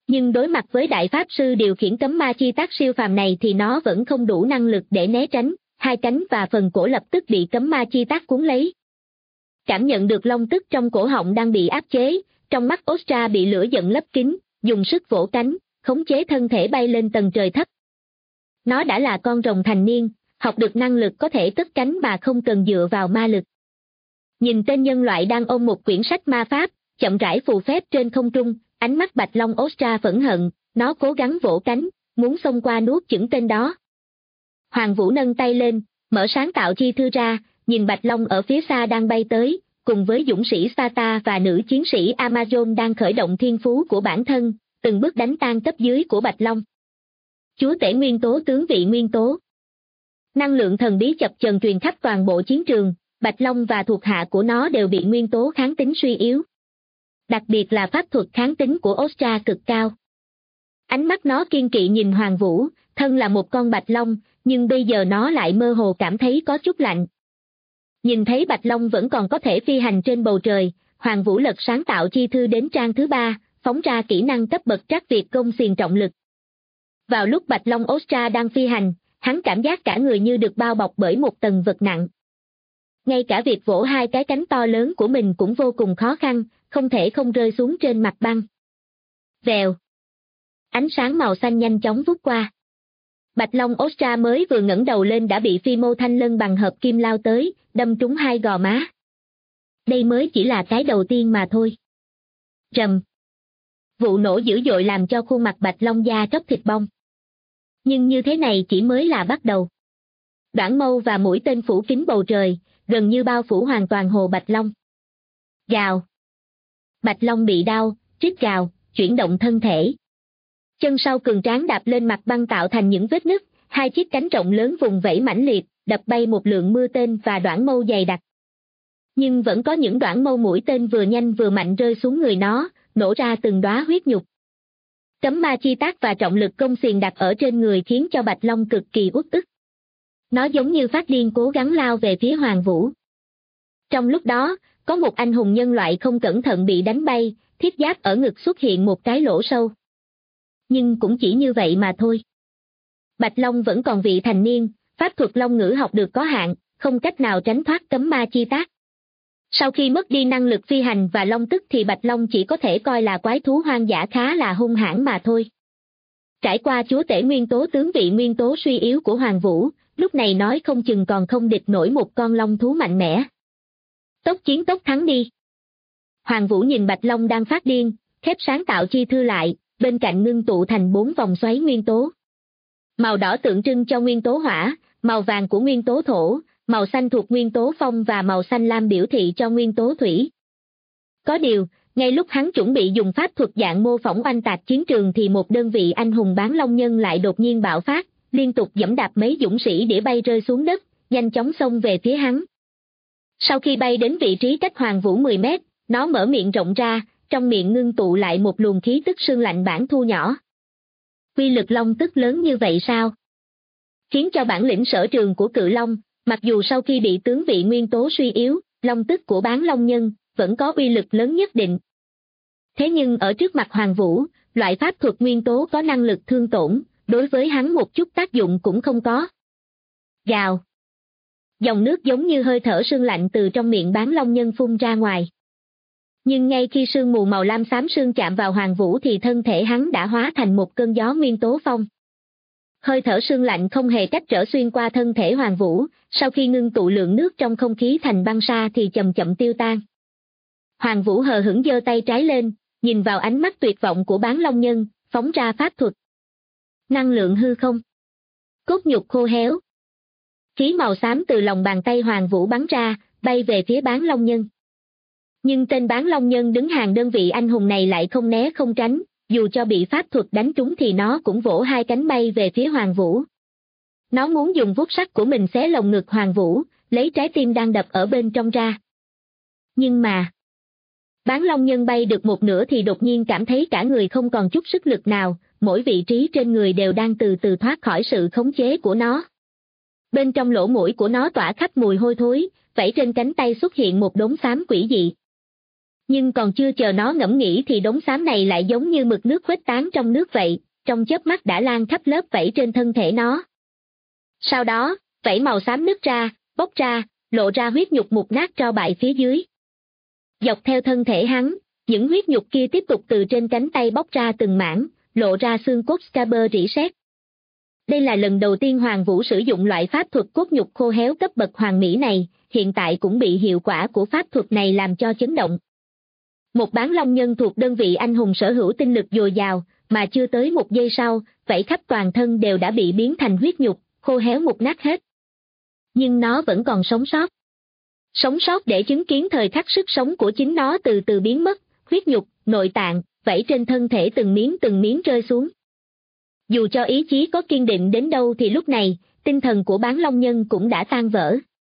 Nhưng đối mặt với đại pháp sư điều khiển cấm ma chi tác siêu phàm này thì nó vẫn không đủ năng lực để né tránh, hai cánh và phần cổ lập tức bị cấm ma chi tác cuốn lấy. Cảm nhận được long tức trong cổ họng đang bị áp chế, trong mắt Ostra bị lửa giận lấp kín, dùng sức vỗ cánh, khống chế thân thể bay lên tầng trời thấp. Nó đã là con rồng thành niên, học được năng lực có thể cất cánh mà không cần dựa vào ma lực. Nhìn tên nhân loại đang ôm một quyển sách ma pháp, chậm rãi phù phép trên không trung, ánh mắt bạch long Ostra phẫn hận, nó cố gắng vỗ cánh, muốn xông qua nuốt chửng tên đó. Hoàng Vũ nâng tay lên, mở sáng tạo chi thư ra, nhìn bạch long ở phía xa đang bay tới, cùng với dũng sĩ Sparta và nữ chiến sĩ Amazon đang khởi động thiên phú của bản thân, từng bước đánh tan cấp dưới của bạch long. Chúa tể nguyên tố tướng vị nguyên tố. Năng lượng thần bí chập chờn truyền khắp toàn bộ chiến trường, bạch long và thuộc hạ của nó đều bị nguyên tố kháng tính suy yếu. Đặc biệt là pháp thuật kháng tính của Ostra cực cao. Ánh mắt nó kiên kỵ nhìn Hoàng Vũ, thân là một con bạch long, nhưng bây giờ nó lại mơ hồ cảm thấy có chút lạnh. Nhìn thấy bạch long vẫn còn có thể phi hành trên bầu trời, Hoàng Vũ lật sáng tạo chi thư đến trang thứ 3, phóng ra kỹ năng cấp bậc trắc Việt công xiềng trọng lực. Vào lúc bạch long Ostra đang phi hành, hắn cảm giác cả người như được bao bọc bởi một tầng vật nặng. Ngay cả việc vỗ hai cái cánh to lớn của mình cũng vô cùng khó khăn, không thể không rơi xuống trên mặt băng. Vèo. Ánh sáng màu xanh nhanh chóng vút qua. Bạch long Ostra mới vừa ngẩng đầu lên đã bị phi mâu thanh lân bằng hợp kim lao tới, đâm trúng hai gò má. Đây mới chỉ là cái đầu tiên mà thôi. Rầm. Vụ nổ dữ dội làm cho khuôn mặt bạch long da tróc thịt bong. Nhưng như thế này chỉ mới là bắt đầu. Đoạn mâu và mũi tên phủ kín bầu trời, gần như bao phủ hoàn toàn hồ bạch long. Gào. Bạch long bị đau, rít gào, chuyển động thân thể. Chân sau cường tráng đạp lên mặt băng tạo thành những vết nứt, hai chiếc cánh rộng lớn vùng vẫy mãnh liệt, đập bay một lượng mưa tên và đoạn mâu dày đặc. Nhưng vẫn có những đoạn mâu mũi tên vừa nhanh vừa mạnh rơi xuống người nó, nổ ra từng đóa huyết nhục. Cấm ma chi tác và trọng lực công xiềng đặt ở trên người khiến cho bạch long cực kỳ uất ức. Nó giống như phát điên cố gắng lao về phía Hoàng Vũ. Trong lúc đó, có một anh hùng nhân loại không cẩn thận bị đánh bay, thiết giáp ở ngực xuất hiện một cái lỗ sâu. Nhưng cũng chỉ như vậy mà thôi. Bạch long vẫn còn vị thành niên, pháp thuật long ngữ học được có hạn, không cách nào tránh thoát cấm ma chi tác. Sau khi mất đi năng lực phi hành và long tức thì bạch long chỉ có thể coi là quái thú hoang dã khá là hung hãn mà thôi. Trải qua chúa tể nguyên tố tướng vị nguyên tố suy yếu của Hoàng Vũ, lúc này nói không chừng còn không địch nổi một con long thú mạnh mẽ. Tốc chiến tốc thắng đi. Hoàng Vũ nhìn bạch long đang phát điên, khép sáng tạo chi thư lại, bên cạnh ngưng tụ thành 4 vòng xoáy nguyên tố. Màu đỏ tượng trưng cho nguyên tố hỏa, màu vàng của nguyên tố thổ, màu xanh thuộc nguyên tố phong và màu xanh lam biểu thị cho nguyên tố thủy. Có điều, ngay lúc hắn chuẩn bị dùng pháp thuật dạng mô phỏng oanh tạc chiến trường thì một đơn vị anh hùng bán long nhân lại đột nhiên bạo phát, liên tục giẫm đạp mấy dũng sĩ đĩa bay rơi xuống đất, nhanh chóng xông về phía hắn. Sau khi bay đến vị trí cách Hoàng Vũ 10 mét, nó mở miệng rộng ra, trong miệng ngưng tụ lại một luồng khí tức sương lạnh bản thu nhỏ. Quy lực long tức lớn như vậy sao? Khiến cho bản lĩnh sở trường của cự long, mặc dù sau khi bị tướng vị nguyên tố suy yếu, long tức của bán long nhân vẫn có uy lực lớn nhất định. Thế nhưng ở trước mặt Hoàng Vũ, loại pháp thuật nguyên tố có năng lực thương tổn, đối với hắn một chút tác dụng cũng không có. Gào. Dòng nước giống như hơi thở sương lạnh từ trong miệng bán long nhân phun ra ngoài. Nhưng ngay khi sương mù màu lam xám sương chạm vào Hoàng Vũ thì thân thể hắn đã hóa thành một cơn gió nguyên tố phong. Hơi thở sương lạnh không hề cách trở xuyên qua thân thể Hoàng Vũ, sau khi ngưng tụ lượng nước trong không khí thành băng sa thì chậm chậm tiêu tan. Hoàng Vũ hờ hững giơ tay trái lên, nhìn vào ánh mắt tuyệt vọng của bán long nhân, phóng ra pháp thuật. Năng lượng hư không. Cốt nhục khô héo. Khí màu xám từ lòng bàn tay Hoàng Vũ bắn ra, bay về phía bán long nhân. Nhưng tên bán long nhân đứng hàng đơn vị anh hùng này lại không né không tránh, dù cho bị pháp thuật đánh trúng thì nó cũng vỗ hai cánh bay về phía Hoàng Vũ. Nó muốn dùng vuốt sắc của mình xé lồng ngực Hoàng Vũ, lấy trái tim đang đập ở bên trong ra. Nhưng mà, bán long nhân bay được một nửa thì đột nhiên cảm thấy cả người không còn chút sức lực nào, mỗi vị trí trên người đều đang từ từ thoát khỏi sự khống chế của nó. Bên trong lỗ mũi của nó tỏa khắp mùi hôi thối, vảy trên cánh tay xuất hiện một đốm xám quỷ dị. Nhưng còn chưa chờ nó ngẫm nghĩ thì đống xám này lại giống như mực nước khuếch tán trong nước vậy, trong chớp mắt đã lan khắp lớp vảy trên thân thể nó. Sau đó, vảy màu xám nứt ra, bốc ra, lộ ra huyết nhục mục nát tro bại phía dưới. Dọc theo thân thể hắn, những huyết nhục kia tiếp tục từ trên cánh tay bóc ra từng mảng, lộ ra xương cốt scaber rỉ sét. Đây là lần đầu tiên Hoàng Vũ sử dụng loại pháp thuật cốt nhục khô héo cấp bậc hoàn mỹ này, hiện tại cũng bị hiệu quả của pháp thuật này làm cho chấn động. Một bán long nhân thuộc đơn vị anh hùng sở hữu tinh lực dồi dào, mà chưa tới một giây sau, vảy khắp toàn thân đều đã bị biến thành huyết nhục, khô héo mục nát hết. Nhưng nó vẫn còn sống sót. Sống sót để chứng kiến thời khắc sức sống của chính nó từ từ biến mất, huyết nhục, nội tạng, vảy trên thân thể từng miếng rơi xuống. Dù cho ý chí có kiên định đến đâu thì lúc này, tinh thần của bán long nhân cũng đã tan vỡ.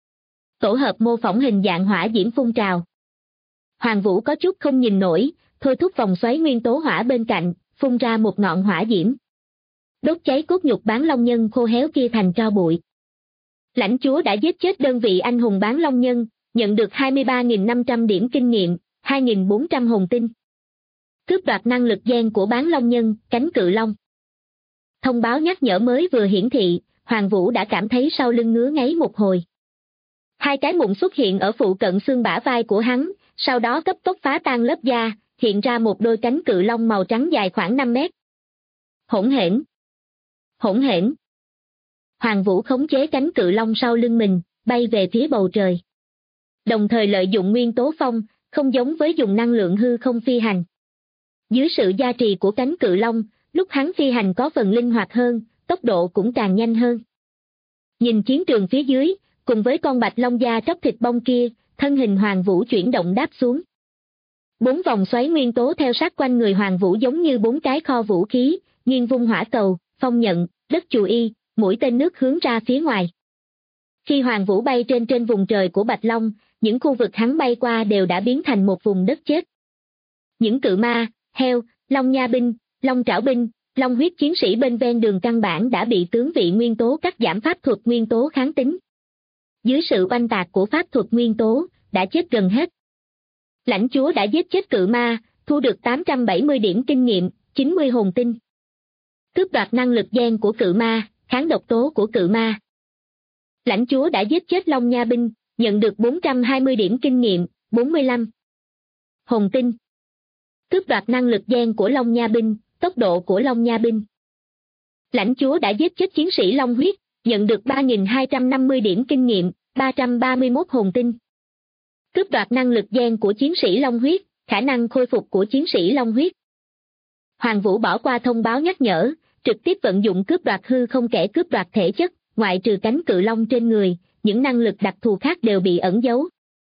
Tổ hợp mô phỏng hình dạng hỏa diễm phun trào. Hoàng Vũ có chút không nhìn nổi, thôi thúc vòng xoáy nguyên tố hỏa bên cạnh, phun ra một ngọn hỏa diễm. Đốt cháy cốt nhục bán long nhân khô héo kia thành tro bụi. Lãnh chúa đã giết chết đơn vị anh hùng bán long nhân, nhận được 23.500 điểm kinh nghiệm, 2.400 hồn tinh. Cướp đoạt năng lực gen của bán long nhân, cánh cự long. Thông báo nhắc nhở mới vừa hiển thị, Hoàng Vũ đã cảm thấy sau lưng ngứa ngáy một hồi. Hai cái mụn xuất hiện ở phụ cận xương bả vai của hắn, sau đó cấp tốc phá tan lớp da, hiện ra một đôi cánh cự long màu trắng dài khoảng 5 mét. Hỗn hển! Hỗn hển! Hoàng Vũ khống chế cánh cự long sau lưng mình, bay về phía bầu trời. Đồng thời lợi dụng nguyên tố phong, không giống với dùng năng lượng hư không phi hành. Dưới sự gia trì của cánh cự long, lúc hắn phi hành có phần linh hoạt hơn, tốc độ cũng càng nhanh hơn. Nhìn chiến trường phía dưới, cùng với con bạch long da tróc thịt bong kia, thân hình Hoàng Vũ chuyển động đáp xuống. 4 vòng xoáy nguyên tố theo sát quanh người Hoàng Vũ giống như 4 cái kho vũ khí, nghiêng vung hỏa cầu, phong nhận, đất chù y, mũi tên nước hướng ra phía ngoài. Khi Hoàng Vũ bay trên vùng trời của Bạch Long, những khu vực hắn bay qua đều đã biến thành một vùng đất chết. Những cự ma, heo, long nha binh, long trảo binh, long huyết chiến sĩ bên ven đường căn bản đã bị tướng vị nguyên tố cắt giảm pháp thuật nguyên tố kháng tính. Dưới sự oanh tạc của pháp thuật nguyên tố, đã chết gần hết. Lãnh chúa đã giết chết cự ma, thu được 870 điểm kinh nghiệm, 90 hồn tinh. Cướp đoạt năng lực gen của cự ma, kháng độc tố của cự ma. Lãnh chúa đã giết chết long nha binh, nhận được 420 điểm kinh nghiệm, 45 hồn tinh. Cướp đoạt năng lực gen của long nha binh, tốc độ của long nha binh. Lãnh chúa đã giết chết chiến sĩ long huyết, nhận được 3.250 điểm kinh nghiệm, 331 hồn tinh. Cướp đoạt năng lực gen của chiến sĩ long huyết, khả năng khôi phục của chiến sĩ long huyết. Hoàng Vũ bỏ qua thông báo nhắc nhở, trực tiếp vận dụng cướp đoạt hư không kẻ cướp đoạt thể chất, ngoại trừ cánh cự long trên người, những năng lực đặc thù khác đều bị ẩn giấu.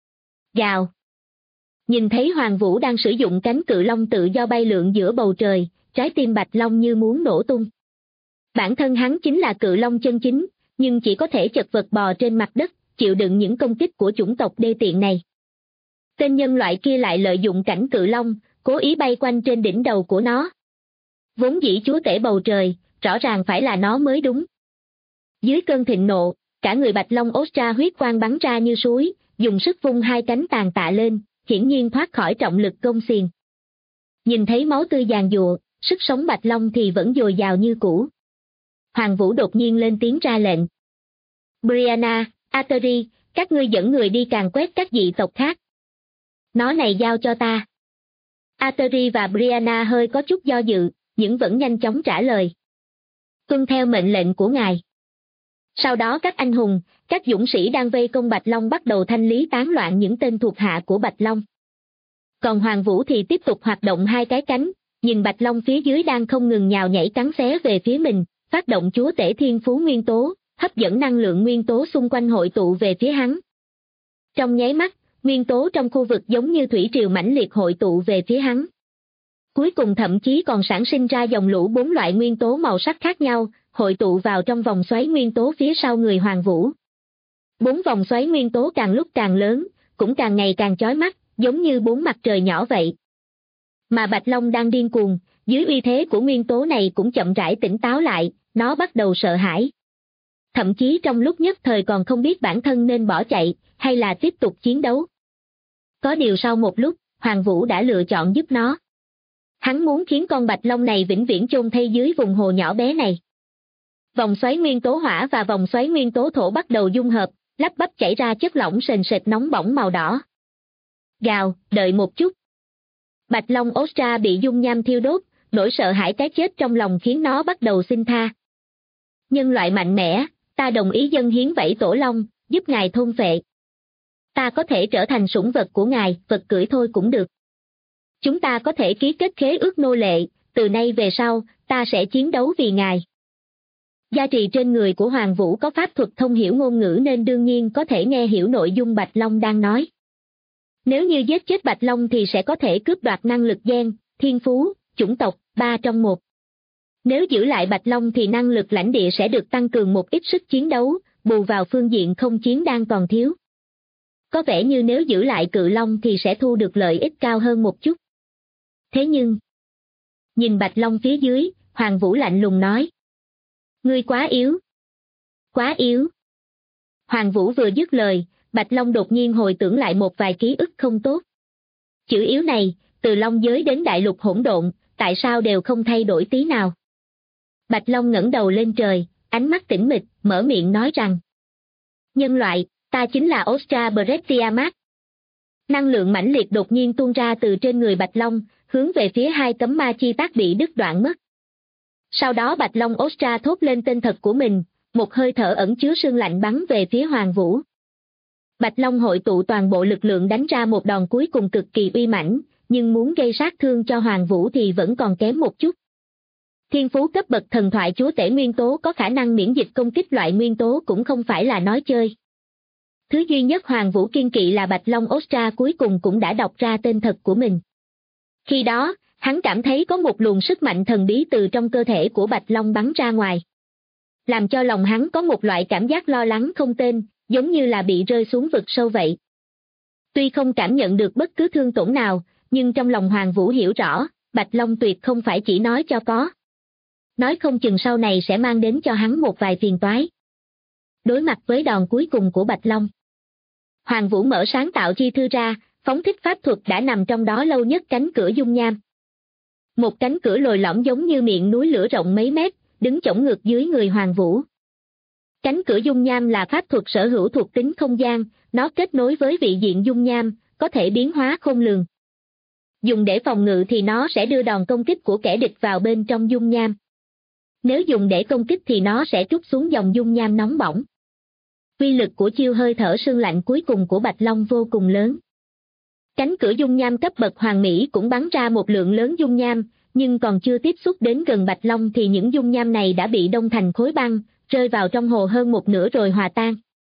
Gào. Nhìn thấy Hoàng Vũ đang sử dụng cánh cự long tự do bay lượn giữa bầu trời, trái tim Bạch Long như muốn nổ tung. Bản thân hắn chính là cự long chân chính, nhưng chỉ có thể chật vật bò trên mặt đất, chịu đựng những công kích của chủng tộc đê tiện này. Tên nhân loại kia lại lợi dụng cảnh cự long, cố ý bay quanh trên đỉnh đầu của nó. Vốn dĩ chúa tể bầu trời, rõ ràng phải là nó mới đúng. Dưới cơn thịnh nộ, cả người Bạch Long Ostra huyết quang bắn ra như suối, dùng sức vung hai cánh tàn tạ lên, hiển nhiên thoát khỏi trọng lực gông xiềng. Nhìn thấy máu tươi giàn giụa, sức sống Bạch Long thì vẫn dồi dào như cũ. Hoàng Vũ đột nhiên lên tiếng ra lệnh. Brianna, Ateri, các ngươi dẫn người đi càn quét các dị tộc khác. Nó này giao cho ta. Ateri và Brianna hơi có chút do dự, nhưng vẫn nhanh chóng trả lời. Tuân theo mệnh lệnh của ngài. Sau đó các anh hùng, các dũng sĩ đang vây công Bạch Long bắt đầu thanh lý tán loạn những tên thuộc hạ của Bạch Long. Còn Hoàng Vũ thì tiếp tục hoạt động hai cái cánh, nhìn Bạch Long phía dưới đang không ngừng nhào nhảy cắn xé về phía mình, phát động chúa tể thiên phú nguyên tố, hấp dẫn năng lượng nguyên tố xung quanh hội tụ về phía hắn. Trong nháy mắt, nguyên tố trong khu vực giống như thủy triều mãnh liệt hội tụ về phía hắn. Cuối cùng thậm chí còn sản sinh ra dòng lũ 4 loại nguyên tố màu sắc khác nhau, hội tụ vào trong vòng xoáy nguyên tố phía sau người Hoàng Vũ. 4 vòng xoáy nguyên tố càng lúc càng lớn, cũng càng ngày càng chói mắt, giống như 4 mặt trời nhỏ vậy. Mà Bạch Long đang điên cuồng, dưới uy thế của nguyên tố này cũng chậm rãi tỉnh táo lại, nó bắt đầu sợ hãi. Thậm chí trong lúc nhất thời còn không biết bản thân nên bỏ chạy, hay là tiếp tục chiến đấu. Có điều sau một lúc, Hoàng Vũ đã lựa chọn giúp nó. Hắn muốn khiến con bạch long này vĩnh viễn chôn thay dưới vùng hồ nhỏ bé này. Vòng xoáy nguyên tố hỏa và vòng xoáy nguyên tố thổ bắt đầu dung hợp, lắp bắp chảy ra chất lỏng sền sệt nóng bỏng màu đỏ. Gào, đợi một chút. Bạch long Ostra bị dung nham thiêu đốt, nỗi sợ hãi cái chết trong lòng khiến nó bắt đầu xin tha. Nhân loại mạnh mẽ, ta đồng ý dâng hiến vảy tổ long, giúp ngài thôn phệ. Ta có thể trở thành sủng vật của ngài, vật cưỡi thôi cũng được. Chúng ta có thể ký kết khế ước nô lệ, từ nay về sau, ta sẽ chiến đấu vì ngài. Gia trì trên người của Hoàng Vũ có pháp thuật thông hiểu ngôn ngữ nên đương nhiên có thể nghe hiểu nội dung Bạch Long đang nói. Nếu như giết chết Bạch Long thì sẽ có thể cướp đoạt năng lực gen, thiên phú, chủng tộc, 3 trong 1. Nếu giữ lại Bạch Long thì năng lực lãnh địa sẽ được tăng cường một ít sức chiến đấu, bù vào phương diện không chiến đang còn thiếu. Có vẻ như nếu giữ lại Cự Long thì sẽ thu được lợi ích cao hơn một chút. Thế nhưng, nhìn Bạch Long phía dưới, Hoàng Vũ lạnh lùng nói. Ngươi quá yếu. Quá yếu. Hoàng Vũ vừa dứt lời, Bạch Long đột nhiên hồi tưởng lại một vài ký ức không tốt. Chữ yếu này, từ Long giới đến đại lục hỗn độn, tại sao đều không thay đổi tí nào? Bạch Long ngẩng đầu lên trời, ánh mắt tĩnh mịch, mở miệng nói rằng. Nhân loại, ta chính là Ostra Bretiamat. Năng lượng mãnh liệt đột nhiên tuôn ra từ trên người Bạch Long, hướng về phía hai tấm ma chi tác bị đứt đoạn mất. Sau đó Bạch Long Ostra thốt lên tên thật của mình, một hơi thở ẩn chứa sương lạnh bắn về phía Hoàng Vũ. Bạch Long hội tụ toàn bộ lực lượng đánh ra một đòn cuối cùng cực kỳ uy mãnh, nhưng muốn gây sát thương cho Hoàng Vũ thì vẫn còn kém một chút. Thiên phú cấp bậc thần thoại chúa tể nguyên tố có khả năng miễn dịch công kích loại nguyên tố cũng không phải là nói chơi. Thứ duy nhất Hoàng Vũ kiên kỵ là Bạch Long Ostra cuối cùng cũng đã đọc ra tên thật của mình. Khi đó, hắn cảm thấy có một luồng sức mạnh thần bí từ trong cơ thể của Bạch Long bắn ra ngoài. Làm cho lòng hắn có một loại cảm giác lo lắng không tên, giống như là bị rơi xuống vực sâu vậy. Tuy không cảm nhận được bất cứ thương tổn nào, nhưng trong lòng Hoàng Vũ hiểu rõ, Bạch Long tuyệt không phải chỉ nói cho có. Nói không chừng sau này sẽ mang đến cho hắn một vài phiền toái. Đối mặt với đòn cuối cùng của Bạch Long, Hoàng Vũ mở sáng tạo chi thư ra, phóng thích pháp thuật đã nằm trong đó lâu nhất cánh cửa dung nham. Một cánh cửa lồi lõm giống như miệng núi lửa rộng mấy mét, đứng chổng ngược dưới người Hoàng Vũ. Cánh cửa dung nham là pháp thuật sở hữu thuộc tính không gian, nó kết nối với vị diện dung nham, có thể biến hóa khôn lường. Dùng để phòng ngự thì nó sẽ đưa đòn công kích của kẻ địch vào bên trong dung nham. Nếu dùng để công kích thì nó sẽ trút xuống dòng dung nham nóng bỏng. Uy lực của chiêu hơi thở sương lạnh cuối cùng của Bạch Long vô cùng lớn. Cánh cửa dung nham cấp bậc hoàn mỹ cũng bắn ra một lượng lớn dung nham, nhưng còn chưa tiếp xúc đến gần Bạch Long thì những dung nham này đã bị đông thành khối băng, rơi vào trong hồ hơn một nửa rồi hòa tan.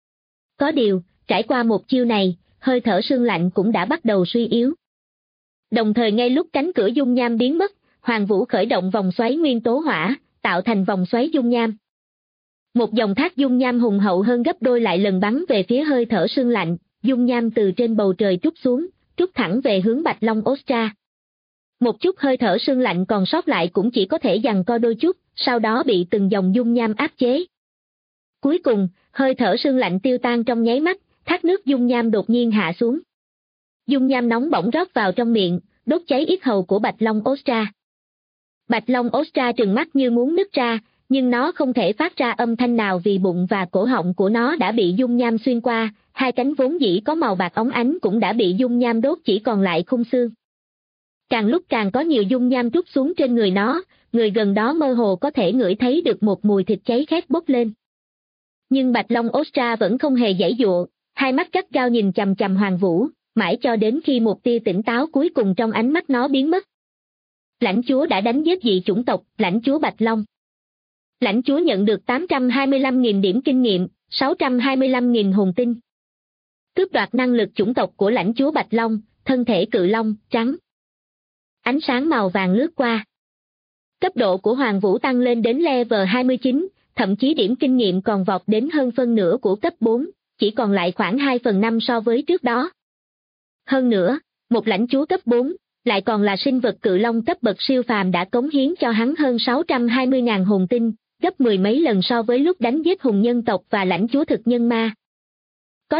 Có điều, trải qua một chiêu này, hơi thở sương lạnh cũng đã bắt đầu suy yếu. Đồng thời ngay lúc cánh cửa dung nham biến mất, Hoàng Vũ khởi động vòng xoáy nguyên tố hỏa, tạo thành vòng xoáy dung nham. Một dòng thác dung nham hùng hậu hơn gấp đôi lại lần bắn về phía hơi thở sương lạnh, dung nham từ trên bầu trời trút xuống, trút thẳng về hướng Bạch Long Ostra. Một chút hơi thở sương lạnh còn sót lại cũng chỉ có thể giằng co đôi chút, sau đó bị từng dòng dung nham áp chế. Cuối cùng, hơi thở sương lạnh tiêu tan trong nháy mắt, thác nước dung nham đột nhiên hạ xuống. Dung nham nóng bỏng rót vào trong miệng, đốt cháy yết hầu của Bạch Long Ostra. Bạch Long Ostra trừng mắt như muốn nứt ra, nhưng nó không thể phát ra âm thanh nào vì bụng và cổ họng của nó đã bị dung nham xuyên qua, hai cánh vốn dĩ có màu bạc óng ánh cũng đã bị dung nham đốt chỉ còn lại khung xương. Càng lúc càng có nhiều dung nham trút xuống trên người nó, người gần đó mơ hồ có thể ngửi thấy được một mùi thịt cháy khét bốc lên. Nhưng Bạch Long Ostra vẫn không hề giãy giụa, hai mắt gắt gao nhìn chằm chằm Hoàng Vũ, mãi cho đến khi một tia tỉnh táo cuối cùng trong ánh mắt nó biến mất. Lãnh chúa đã đánh giết dị chủng tộc, lãnh chúa Bạch Long. Lãnh chúa nhận được 825.000 điểm kinh nghiệm, 625.000 hồn tinh. Cướp đoạt năng lực chủng tộc của lãnh chúa Bạch Long, thân thể cự long, trắng. Ánh sáng màu vàng lướt qua. Cấp độ của Hoàng Vũ tăng lên đến level 29, thậm chí điểm kinh nghiệm còn vọt đến hơn phân nửa của cấp 4, chỉ còn lại khoảng 2/5 so với trước đó. Hơn nữa, một lãnh chúa cấp 4, lại còn là sinh vật cự long cấp bậc siêu phàm đã cống hiến cho hắn hơn 620.000 hồn tinh, gấp 10 mấy lần so với lúc đánh giết hùng nhân tộc và lãnh chúa thực nhân ma. Có điều,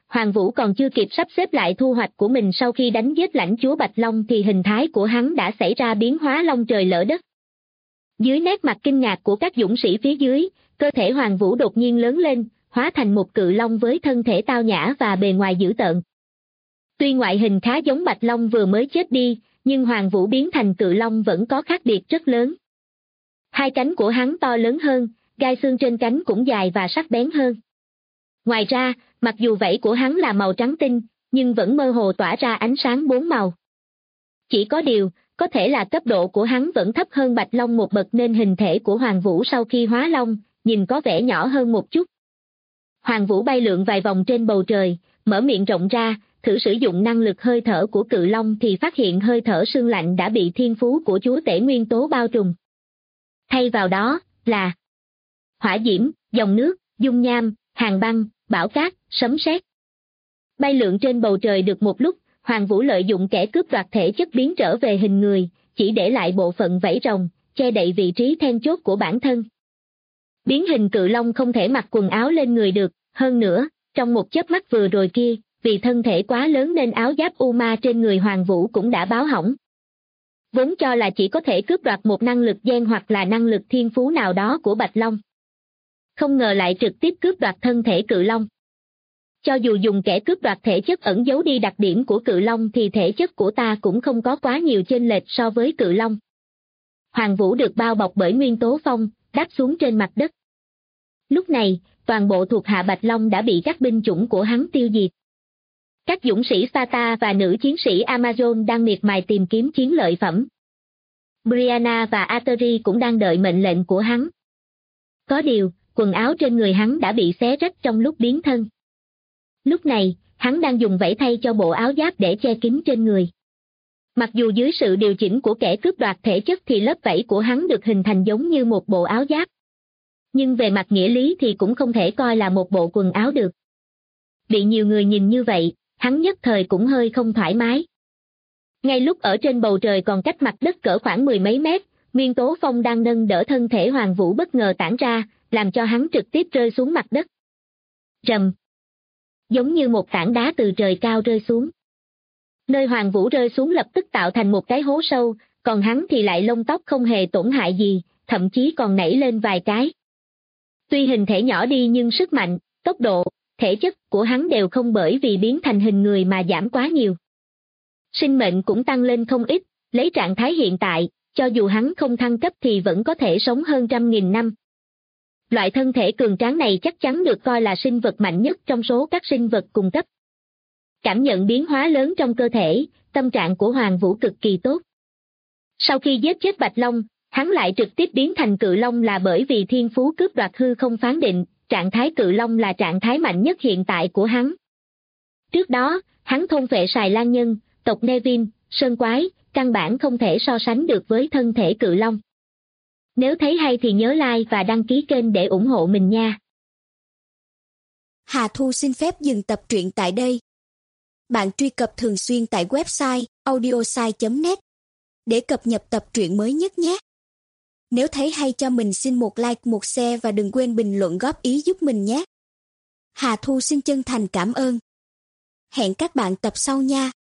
Hoàng Vũ còn chưa kịp sắp xếp lại thu hoạch của mình sau khi đánh giết lãnh chúa Bạch Long thì hình thái của hắn đã xảy ra biến hóa long trời lở đất. Dưới nét mặt kinh ngạc của các dũng sĩ phía dưới, cơ thể Hoàng Vũ đột nhiên lớn lên, hóa thành một cự long với thân thể tao nhã và bề ngoài dữ tợn. Tuy ngoại hình khá giống Bạch Long vừa mới chết đi, nhưng Hoàng Vũ biến thành cự long vẫn có khác biệt rất lớn. Hai cánh của hắn to lớn hơn, gai xương trên cánh cũng dài và sắc bén hơn. Ngoài ra, mặc dù vảy của hắn là màu trắng tinh, nhưng vẫn mơ hồ tỏa ra ánh sáng 4 màu. Chỉ có điều, có thể là cấp độ của hắn vẫn thấp hơn Bạch Long một bậc nên hình thể của Hoàng Vũ sau khi hóa long, nhìn có vẻ nhỏ hơn một chút. Hoàng Vũ bay lượn vài vòng trên bầu trời, mở miệng rộng ra, thử sử dụng năng lực hơi thở của cự long thì phát hiện hơi thở sương lạnh đã bị thiên phú của chúa tể nguyên tố bao trùm. Thay vào đó, là hỏa diễm, dòng nước, dung nham, hàng băng, bão cát, sấm sét. Bay lượn trên bầu trời được một lúc, Hoàng Vũ lợi dụng kẻ cướp đoạt thể chất biến trở về hình người, chỉ để lại bộ phận vảy rồng, che đậy vị trí then chốt của bản thân. Biến hình cự long không thể mặc quần áo lên người được, hơn nữa, trong một chớp mắt vừa rồi kia, vì thân thể quá lớn nên áo giáp U Ma trên người Hoàng Vũ cũng đã báo hỏng. Vốn cho là chỉ có thể cướp đoạt một năng lực gen hoặc là năng lực thiên phú nào đó của Bạch Long. Không ngờ lại trực tiếp cướp đoạt thân thể cự long. Cho dù dùng kẻ cướp đoạt thể chất ẩn giấu đi đặc điểm của cự long thì thể chất của ta cũng không có quá nhiều chênh lệch so với cự long. Hoàng Vũ được bao bọc bởi nguyên tố phong, đáp xuống trên mặt đất. Lúc này, toàn bộ thuộc hạ Bạch Long đã bị các binh chủng của hắn tiêu diệt. Các dũng sĩ Sparta và nữ chiến sĩ Amazon đang miệt mài tìm kiếm chiến lợi phẩm. Brianna và Ateri cũng đang đợi mệnh lệnh của hắn. Có điều, quần áo trên người hắn đã bị xé rách trong lúc biến thân. Lúc này, hắn đang dùng vảy thay cho bộ áo giáp để che kín trên người. Mặc dù dưới sự điều chỉnh của kẻ cướp đoạt thể chất thì lớp vảy của hắn được hình thành giống như một bộ áo giáp. Nhưng về mặt nghĩa lý thì cũng không thể coi là một bộ quần áo được. Bị nhiều người nhìn như vậy, hắn nhất thời cũng hơi không thoải mái. Ngay lúc ở trên bầu trời còn cách mặt đất cỡ khoảng 10 mấy mét, nguyên tố phong đang nâng đỡ thân thể Hoàng Vũ bất ngờ tản ra, làm cho hắn trực tiếp rơi xuống mặt đất. Rầm. Giống như một tảng đá từ trời cao rơi xuống. Nơi Hoàng Vũ rơi xuống lập tức tạo thành một cái hố sâu, còn hắn thì lại lông tóc không hề tổn hại gì, thậm chí còn nảy lên vài cái. Tuy hình thể nhỏ đi nhưng sức mạnh, tốc độ, thể chất của hắn đều không bởi vì biến thành hình người mà giảm quá nhiều. Sinh mệnh cũng tăng lên không ít, lấy trạng thái hiện tại, cho dù hắn không thăng cấp thì vẫn có thể sống hơn 100.000 năm. Loại thân thể cường tráng này chắc chắn được coi là sinh vật mạnh nhất trong số các sinh vật cùng cấp. Cảm nhận biến hóa lớn trong cơ thể, tâm trạng của Hoàng Vũ cực kỳ tốt. Sau khi giết chết Bạch Long, hắn lại trực tiếp biến thành cự long là bởi vì thiên phú cướp đoạt hư không phán định, trạng thái cự long là trạng thái mạnh nhất hiện tại của hắn. Trước đó, hắn thôn phệ Sài Lan Nhân, tộc Nevin, Sơn Quái, căn bản không thể so sánh được với thân thể cự long. Nếu thấy hay thì nhớ like và đăng ký kênh để ủng hộ mình nha. Hà Thu xin phép dừng tập truyện tại đây. Bạn truy cập thường xuyên tại website audiosai.net để cập nhật tập truyện mới nhất nhé. Nếu thấy hay cho mình xin một like, một share và đừng quên bình luận góp ý giúp mình nhé. Hà Thu xin chân thành cảm ơn. Hẹn các bạn tập sau nha.